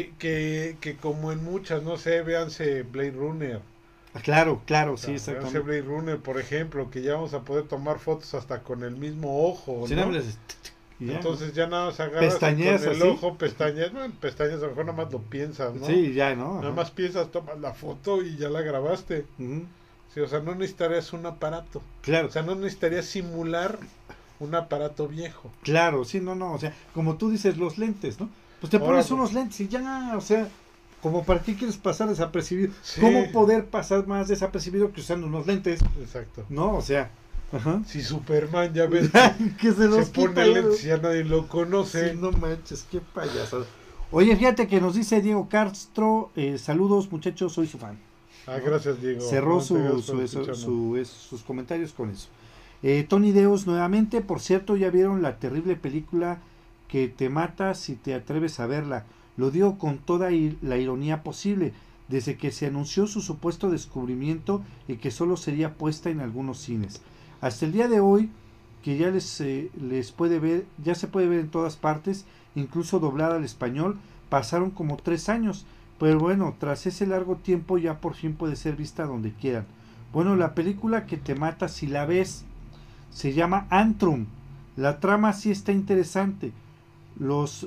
que como en muchas, no sé, véanse Blade Runner. Claro, claro, O sí, sea, véanse exactamente. Blade Runner, por ejemplo, que ya vamos a poder tomar fotos hasta con el mismo ojo, Si no ¿no? me las... y ya, ¿no? Entonces ya nada más agarras y con Pestañeas el así. ojo pestañas, bueno, pestañas a lo mejor nada más lo piensas, ¿no? Sí, ya, ¿no? Nada Ajá. más piensas, tomas la foto y ya la grabaste. Ujú. Sí, o sea, no necesitarías un aparato. O Claro, sea, no necesitarías simular un aparato viejo. claro, sí, no, no. O sea, como tú dices, los lentes, ¿no? Pues te Ahora, pones pues, unos lentes y ya, o sea, como para qué quieres pasar desapercibido. sí, ¿Cómo poder pasar más desapercibido que usando unos lentes? exacto. No, o sea, ajá. Si Superman ya ves que Que se se los pone quita ya. lentes y ya nadie lo Sí, conoce. no manches, qué payaso. Oye, fíjate que nos dice Diego Castro, saludos muchachos, soy su fan. Ah, ¿No? gracias, Diego. Cerró Gracias por escucharnos. sus comentarios con eso. Tony Deos nuevamente, por cierto, ya vieron la terrible película que te mata si te atreves a verla. Lo digo con toda la ironía posible, desde que se anunció su supuesto descubrimiento y que solo sería puesta en algunos cines. Hasta el día de hoy, que ya les puede ver, ya se puede ver en todas partes, incluso doblada al español, pasaron como 3 años. Pero bueno, tras ese largo tiempo ya por fin puede ser vista donde quieran. Bueno, la película que te mata si la ves se llama Antrum. La trama sí está interesante. Los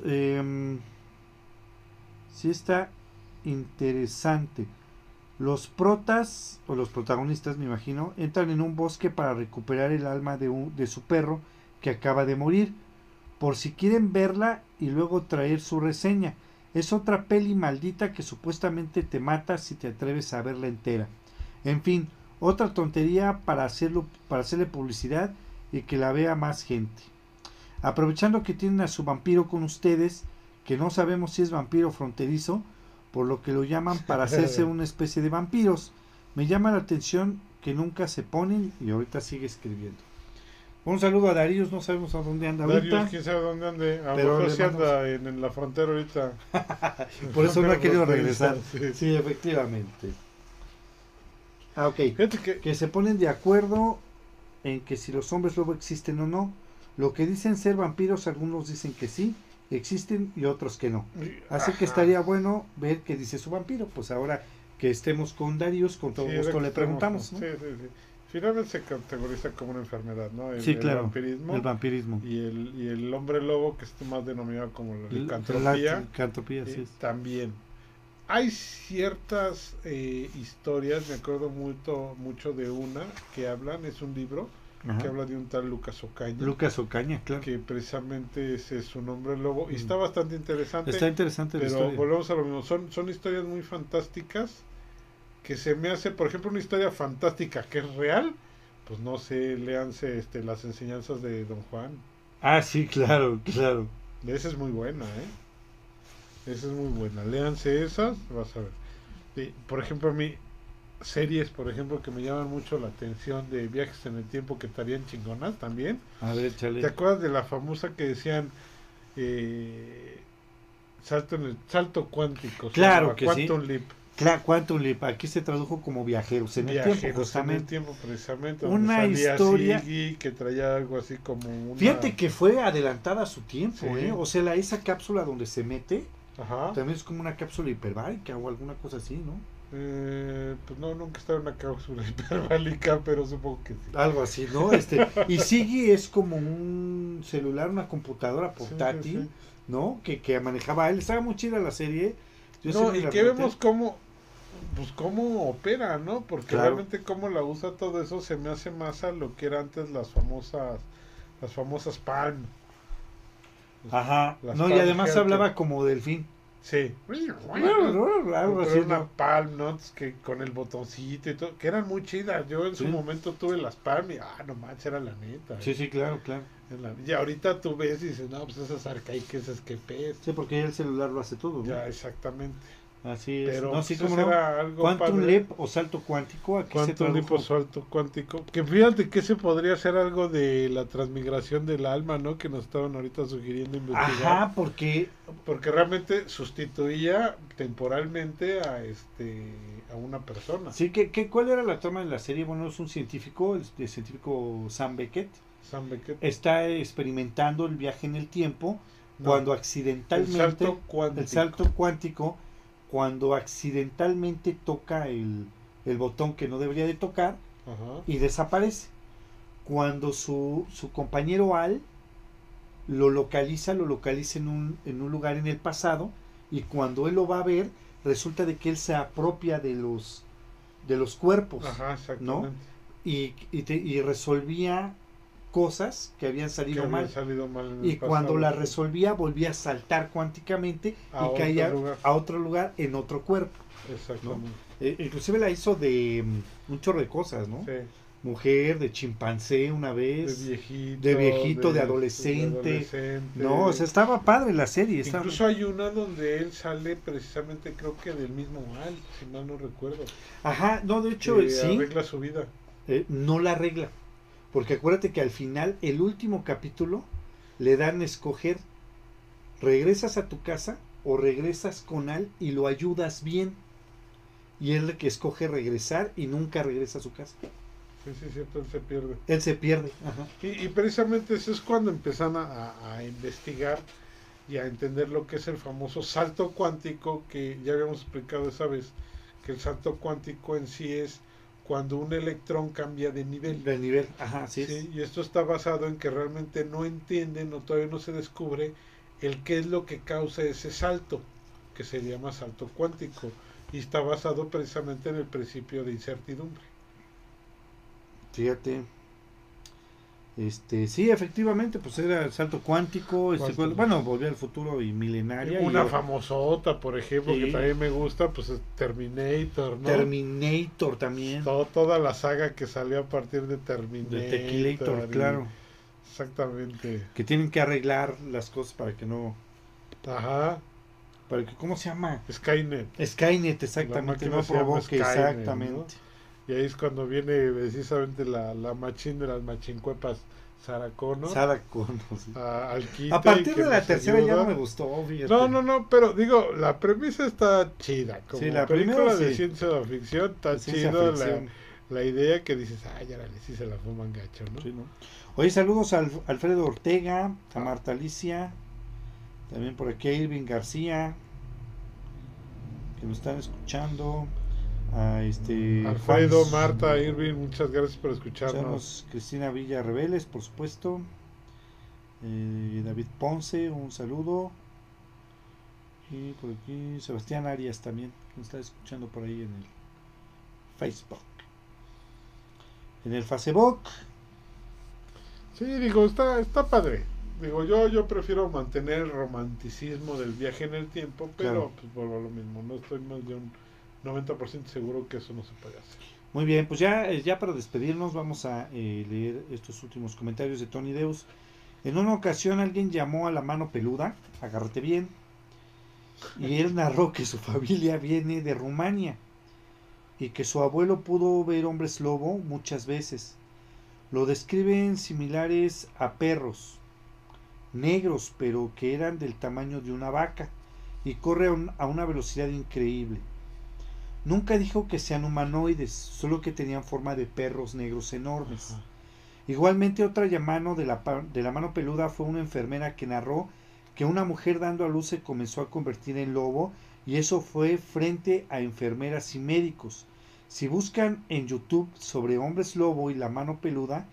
sí está interesante. Los protas o los protagonistas, me imagino, entran en un bosque para recuperar el alma de su perro que acaba de morir. Por si quieren verla y luego traer su reseña. Es otra peli maldita que supuestamente te mata si te atreves a verla entera. En fin, otra tontería para hacerle publicidad y que la vea más gente. Aprovechando que tienen a su vampiro con ustedes, que no sabemos si es vampiro fronterizo, por lo que lo llaman para hacerse una especie de vampiros. Me llama la atención que nunca se ponen y ahorita sigue escribiendo. Un saludo a Darius, no sabemos a dónde anda Darius, ahorita. quién sabe dónde ande. A lo Pero mejor le sí mandamos- anda en la frontera ahorita. Por eso no ha querido regresar. Sí. Sí, efectivamente. Ah, ok. Fíjate que Que se ponen de acuerdo en que si los hombres lobo existen o no. Lo que dicen ser vampiros, algunos dicen que sí, existen y otros que no. Así que Ajá. estaría bueno ver qué dice su vampiro. Pues ahora que estemos con Darius, con todo Sí, gusto de le que preguntamos, estamos, ¿no? Sí, sí, sí. Finalmente se categoriza como una enfermedad, ¿no? Sí, claro. Vampirismo El vampirismo. y el hombre lobo, que es más denominado como la La licantropía, licantropía, sí. también. Hay ciertas historias, me acuerdo mucho de una que hablan, es un libro Ajá. que habla de un tal Lucas Ocaña, Lucas Ocaña, claro. que precisamente ese es su nombre lobo, y Mm. está bastante interesante. Está interesante la Pero historia. volvemos a lo mismo, son historias muy fantásticas que se me hace, por ejemplo, una historia fantástica que es real, pues no sé, léanse las enseñanzas de Don Juan. Ah, sí, claro, claro. Esa es muy buena, Esa es muy buena. Léanse esas, vas a ver. Por ejemplo, a mí, series, por ejemplo, que me llaman mucho la atención de viajes en el tiempo que estarían chingonas también. A ver, ¿Te chale. acuerdas de la famosa que decían salto cuántico? Se Claro llama que Quantum Leap. Claro, Quantum Leap, aquí se tradujo como viajeros en el tiempo, Viajeros en el justamente. tiempo, precisamente. Una Donde salía historia- Siggy, que traía algo así como una... Fíjate que fue adelantada a su tiempo, Sí. ¿eh? O sea, esa cápsula donde se mete, Ajá. también es como una cápsula hiperbárica o alguna cosa así, ¿no? Pues no, nunca estaba en una cápsula hiperbálica, pero supongo que sí. Algo así, ¿no? Y Siggy es como un celular, una computadora portátil, Sí. ¿no? Que manejaba él. Estaba muy chida la serie. Yo sí No, me y la que noté. vemos cómo opera, ¿no? Porque Claro. realmente cómo la usa todo eso se me hace más a lo que era antes las famosas Palm. Ajá. Las No, y Palm además Health. hablaba como delfín. Sí. Algo Pero así, era una ¿no? Palm Nuts que con el botoncito y todo, que eran muy chidas. Yo en su Sí. momento tuve las Palm y no manches, era la neta. Sí, sí, claro, claro. Y ahorita tú ves y dices, no, pues esas arcaicas, esas que pes. Sí, porque ya el celular lo hace todo, ¿no? Ya, exactamente. Así es. Pero No, sí, pues, como no. era algo Quantum padre. Leap o salto cuántico, aquí se Quantum Leap o tradujo. salto cuántico. Que fíjate que ese podría ser algo de la transmigración del alma, ¿no? Que nos estaban ahorita sugiriendo investigar. Ajá, porque Porque realmente sustituía temporalmente a una persona. sí, ¿cuál era la trama de la serie? Bueno, es un científico, el científico Sam Beckett, Sam Beckett. está experimentando el viaje en el tiempo No, cuando el accidentalmente, salto cuántico. el salto cuántico, cuando accidentalmente toca el botón que no debería de tocar Ajá. y desaparece. Cuando su compañero Al lo localiza en un lugar en el pasado, y cuando él lo va a ver, resulta de que él se apropia de los cuerpos, Ajá, exactamente. y resolvía cosas que habían Que salido había mal. salido mal en el Y cuando pasado, la sí. resolvía, volvía a saltar cuánticamente A y otro caía lugar. a otro lugar en otro cuerpo. Exactamente. Inclusive la hizo de un chorro de cosas, ¿no? Sí. Mujer, de chimpancé una vez. De viejito, de adolescente. No, o sea, estaba padre la serie. Estaba... Incluso hay una donde él sale precisamente, creo que del mismo mal, si mal no recuerdo. Ajá, no, de hecho, Que sí, arregla su vida. no la arregla. Porque acuérdate que al final, el último capítulo, le dan a escoger, regresas a tu casa o regresas con Al y lo ayudas bien. Y él el que escoge regresar y nunca regresa a su casa. Sí, sí, cierto, él se pierde. Él se pierde. Ajá. Y precisamente eso es cuando empiezan a investigar y a entender lo que es el famoso salto cuántico, que ya habíamos explicado esa vez, que el salto cuántico en sí es cuando un electrón cambia de nivel. Del nivel, ajá, sí. Sí, y esto está basado en que realmente no entienden o todavía no se descubre el qué es lo que causa ese salto, que se llama salto cuántico, y está basado precisamente en el principio de incertidumbre. Fíjate. Sí, efectivamente, pues era el salto cuántico, Cuántico. bueno, Volver al Futuro y Milenaria. Una y famosota, por ejemplo, Sí. que también me gusta, pues es Terminator, ¿no? Terminator también. Toda la saga que salió a partir de Terminator. De Tequilator, claro. Exactamente. Que tienen que arreglar las cosas para que no... Ajá. ¿Cómo se llama? Skynet. Skynet, exactamente, máquina no se llama provoque, Skynet, exactamente. ¿no? Y ahí es cuando viene precisamente la machín de las machincuepas Sarah Connor, Sarah Connor, sí. al quite. A partir que de la nos tercera ya ayuda. no me gustó, fíjate. No, pero digo, la premisa está chida. Como Sí, la película primera de sí. ciencia ficción está De ciencia chido ficción. la idea que dices, ay, ya sí se la fuman gacho, ¿no? Sí, ¿no? Oye, saludos a Alfredo Ortega, a Marta Alicia, también por aquí a Irving García, que nos están escuchando, a Alfredo, Juanis, Marta, Irving, muchas gracias por escucharnos. Cristina Villa Reveles, por supuesto, David Ponce, un saludo, y por aquí Sebastián Arias también, que nos está escuchando por ahí en el Facebook. En el Facebook. Sí, digo, está padre. Digo, yo prefiero mantener el romanticismo del viaje en el tiempo, pero Claro. pues vuelvo a lo mismo. No estoy más de un 90% seguro que eso no se puede hacer. Muy bien, pues ya para despedirnos vamos a leer estos últimos comentarios de Tony Deus. En una ocasión alguien llamó a la mano peluda, agárrate bien, y él narró que su familia viene de Rumania y que su abuelo pudo ver hombres lobo muchas veces. Lo describen similares a perros, negros, pero que eran del tamaño de una vaca y corre a una velocidad increíble. Nunca dijo que sean humanoides, solo que tenían forma de perros negros enormes. Ajá. Igualmente otra llamada de la mano peluda fue una enfermera que narró que una mujer dando a luz se comenzó a convertir en lobo y eso fue frente a enfermeras y médicos. Si buscan en YouTube sobre hombres lobo y la mano peluda,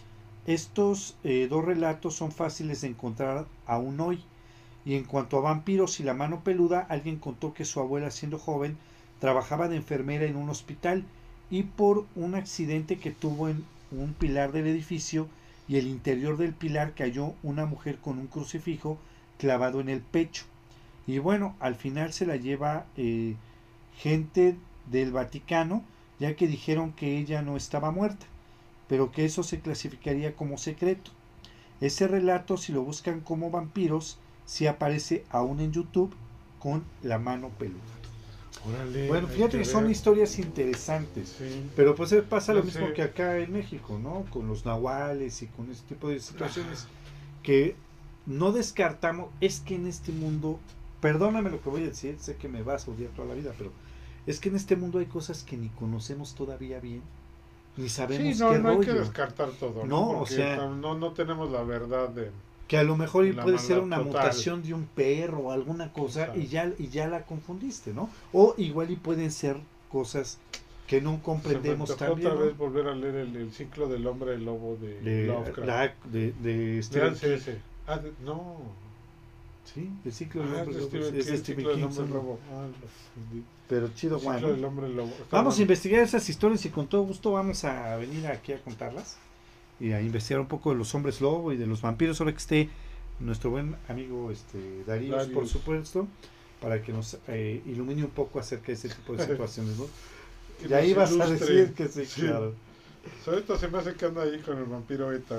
estos dos relatos son fáciles de encontrar aún hoy. Y en cuanto a vampiros y la mano peluda, alguien contó que su abuela siendo joven trabajaba de enfermera en un hospital y por un accidente que tuvo en un pilar del edificio y el interior del pilar cayó una mujer con un crucifijo clavado en el pecho. Y bueno, al final se la lleva gente del Vaticano, ya que dijeron que ella no estaba muerta, pero que eso se clasificaría como secreto. Ese relato, si lo buscan como vampiros, sí aparece aún en YouTube con la mano peluda. Órale, Bueno, fíjate que son historias interesantes, Sí. pero pues pasa lo No mismo sé. que acá en México, ¿no? Con los nahuales y con ese tipo de situaciones que no descartamos. Es que en este mundo, perdóname lo que voy a decir, sé que me vas a odiar toda la vida, pero es que en este mundo hay cosas que ni conocemos todavía bien, ni sabemos Sí, no qué hay que rollo. descartar todo, No, Porque o sea, no tenemos la verdad de que a lo mejor la puede ser maldad una total. mutación de un perro o alguna cosa sabe. y ya la confundiste, ¿no? O igual y pueden ser cosas que no Se me comprendemos antojó tan bien, otra ¿no? vez volver a leer el ciclo del hombre lobo de de Lovecraft. de Stephen Léanse King. ese. No. Sí, el ciclo del Es hombre de lobo Stephen es King, de el Stephen ciclo del King, hombre son- lobo. El pero chido, ciclo bueno. del hombre lobo. Está Vamos a bueno. investigar esas historias y con todo gusto vamos a venir aquí a contarlas y a investigar un poco de los hombres lobo y de los vampiros, ahora que esté nuestro buen amigo Darius, por Darius. supuesto, para que nos ilumine un poco acerca de ese tipo de situaciones, ¿no? Que Y ahí nos vas a ilustre. decir que sí, Sí. claro. Ahorita se me hace que anda ahí con el vampiro Ethan.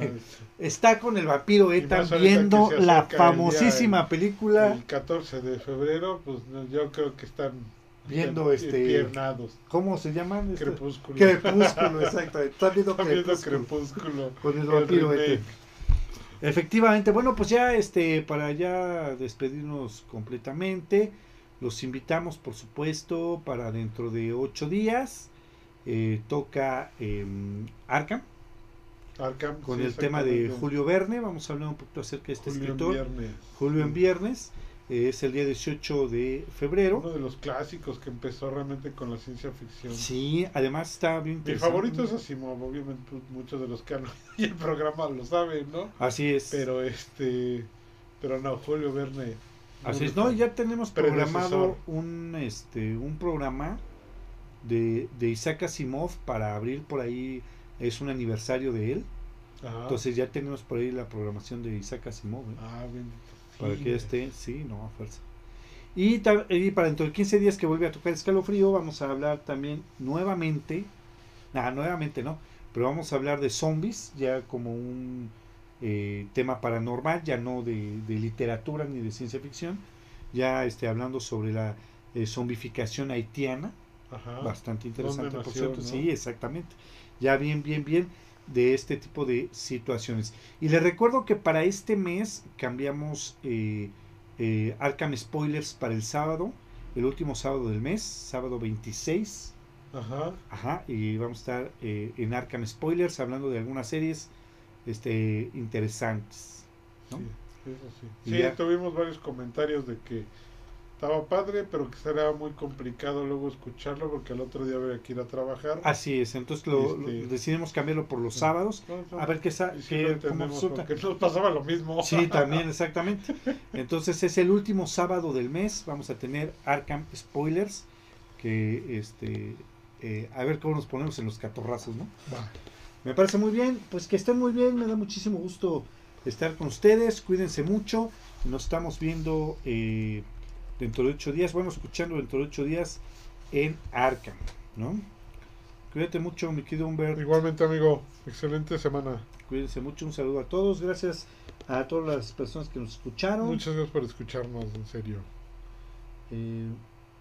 Está con el vampiro Y Ethan más ahorita viendo que se la acerca el famosísima película, El 14 de febrero, pues yo creo que están viendo empiernados. ¿cómo se llaman? Crepúsculo. Crepúsculo, exacto. Está viendo Están viendo Crepúsculo Crepúsculo. con el vampiro remake. Ethan. Efectivamente, bueno, pues ya para ya despedirnos completamente, los invitamos por supuesto para dentro de 8 días, toca Arkham Arkham, con sí, el tema de exactamente. Julio Verne, vamos a hablar un poquito acerca de este Julio en escritor, viernes. Julio en viernes, es el día 18 de febrero. Uno de los clásicos que empezó realmente con la ciencia ficción. Sí, además está bien Mi interesante. favorito es Asimov, obviamente pues, muchos de los que han oído y el programa lo saben, ¿no? Así es. Pero no, Julio Verne. Así es, muy no, fan. ya tenemos Predecesor. programado un programa de Isaac Asimov para abrir por ahí, es un aniversario de él, Ajá. entonces ya tenemos por ahí la programación de Isaac Asimov, Bendito. para Sí, que esté, sí, no, a fuerza. Y para dentro de 15 días que vuelve a tocar Escalofrío, vamos a hablar también nuevamente no, pero vamos a hablar de zombies, ya como un tema paranormal, ya no de literatura ni de ciencia ficción, ya hablando sobre la zombificación haitiana, Ajá. bastante interesante, ¿Dónde por nació, cierto, no? sí, exactamente, ya bien, de este tipo de situaciones. Y les recuerdo que para este mes cambiamos Arkham Spoilers para el sábado, el último sábado del mes, sábado 26. Ajá. Ajá, y vamos a estar en Arkham Spoilers hablando de algunas series interesantes, ¿no? Sí, eso sí. Y Sí, ya, tuvimos varios comentarios de que estaba padre, pero que será muy complicado luego escucharlo porque al otro día habría que ir a trabajar. así es, entonces lo decidimos cambiarlo por los sábados, No, a ver qué, y sí lo cómo entendemos resulta. porque nos pasaba lo mismo. Sí, también, exactamente. Entonces es el último sábado del mes, vamos a tener Arkham Spoilers, que a ver cómo nos ponemos en los catorrazos, ¿no? Va. Me parece muy bien, pues que estén muy bien, me da muchísimo gusto estar con ustedes, cuídense mucho, nos estamos viendo dentro de 8 días, bueno, escuchando dentro de 8 días en Arkham, ¿no? Cuídate mucho, mi querido Humbert, Igualmente, amigo, excelente semana. cuídense mucho, un saludo a todos, gracias a todas las personas que nos escucharon. Muchas gracias por escucharnos, en serio. Eh,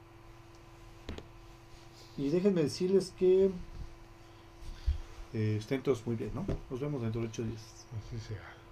y déjenme decirles que estén todos muy bien, ¿no? Nos vemos dentro de 8 días. Así sea.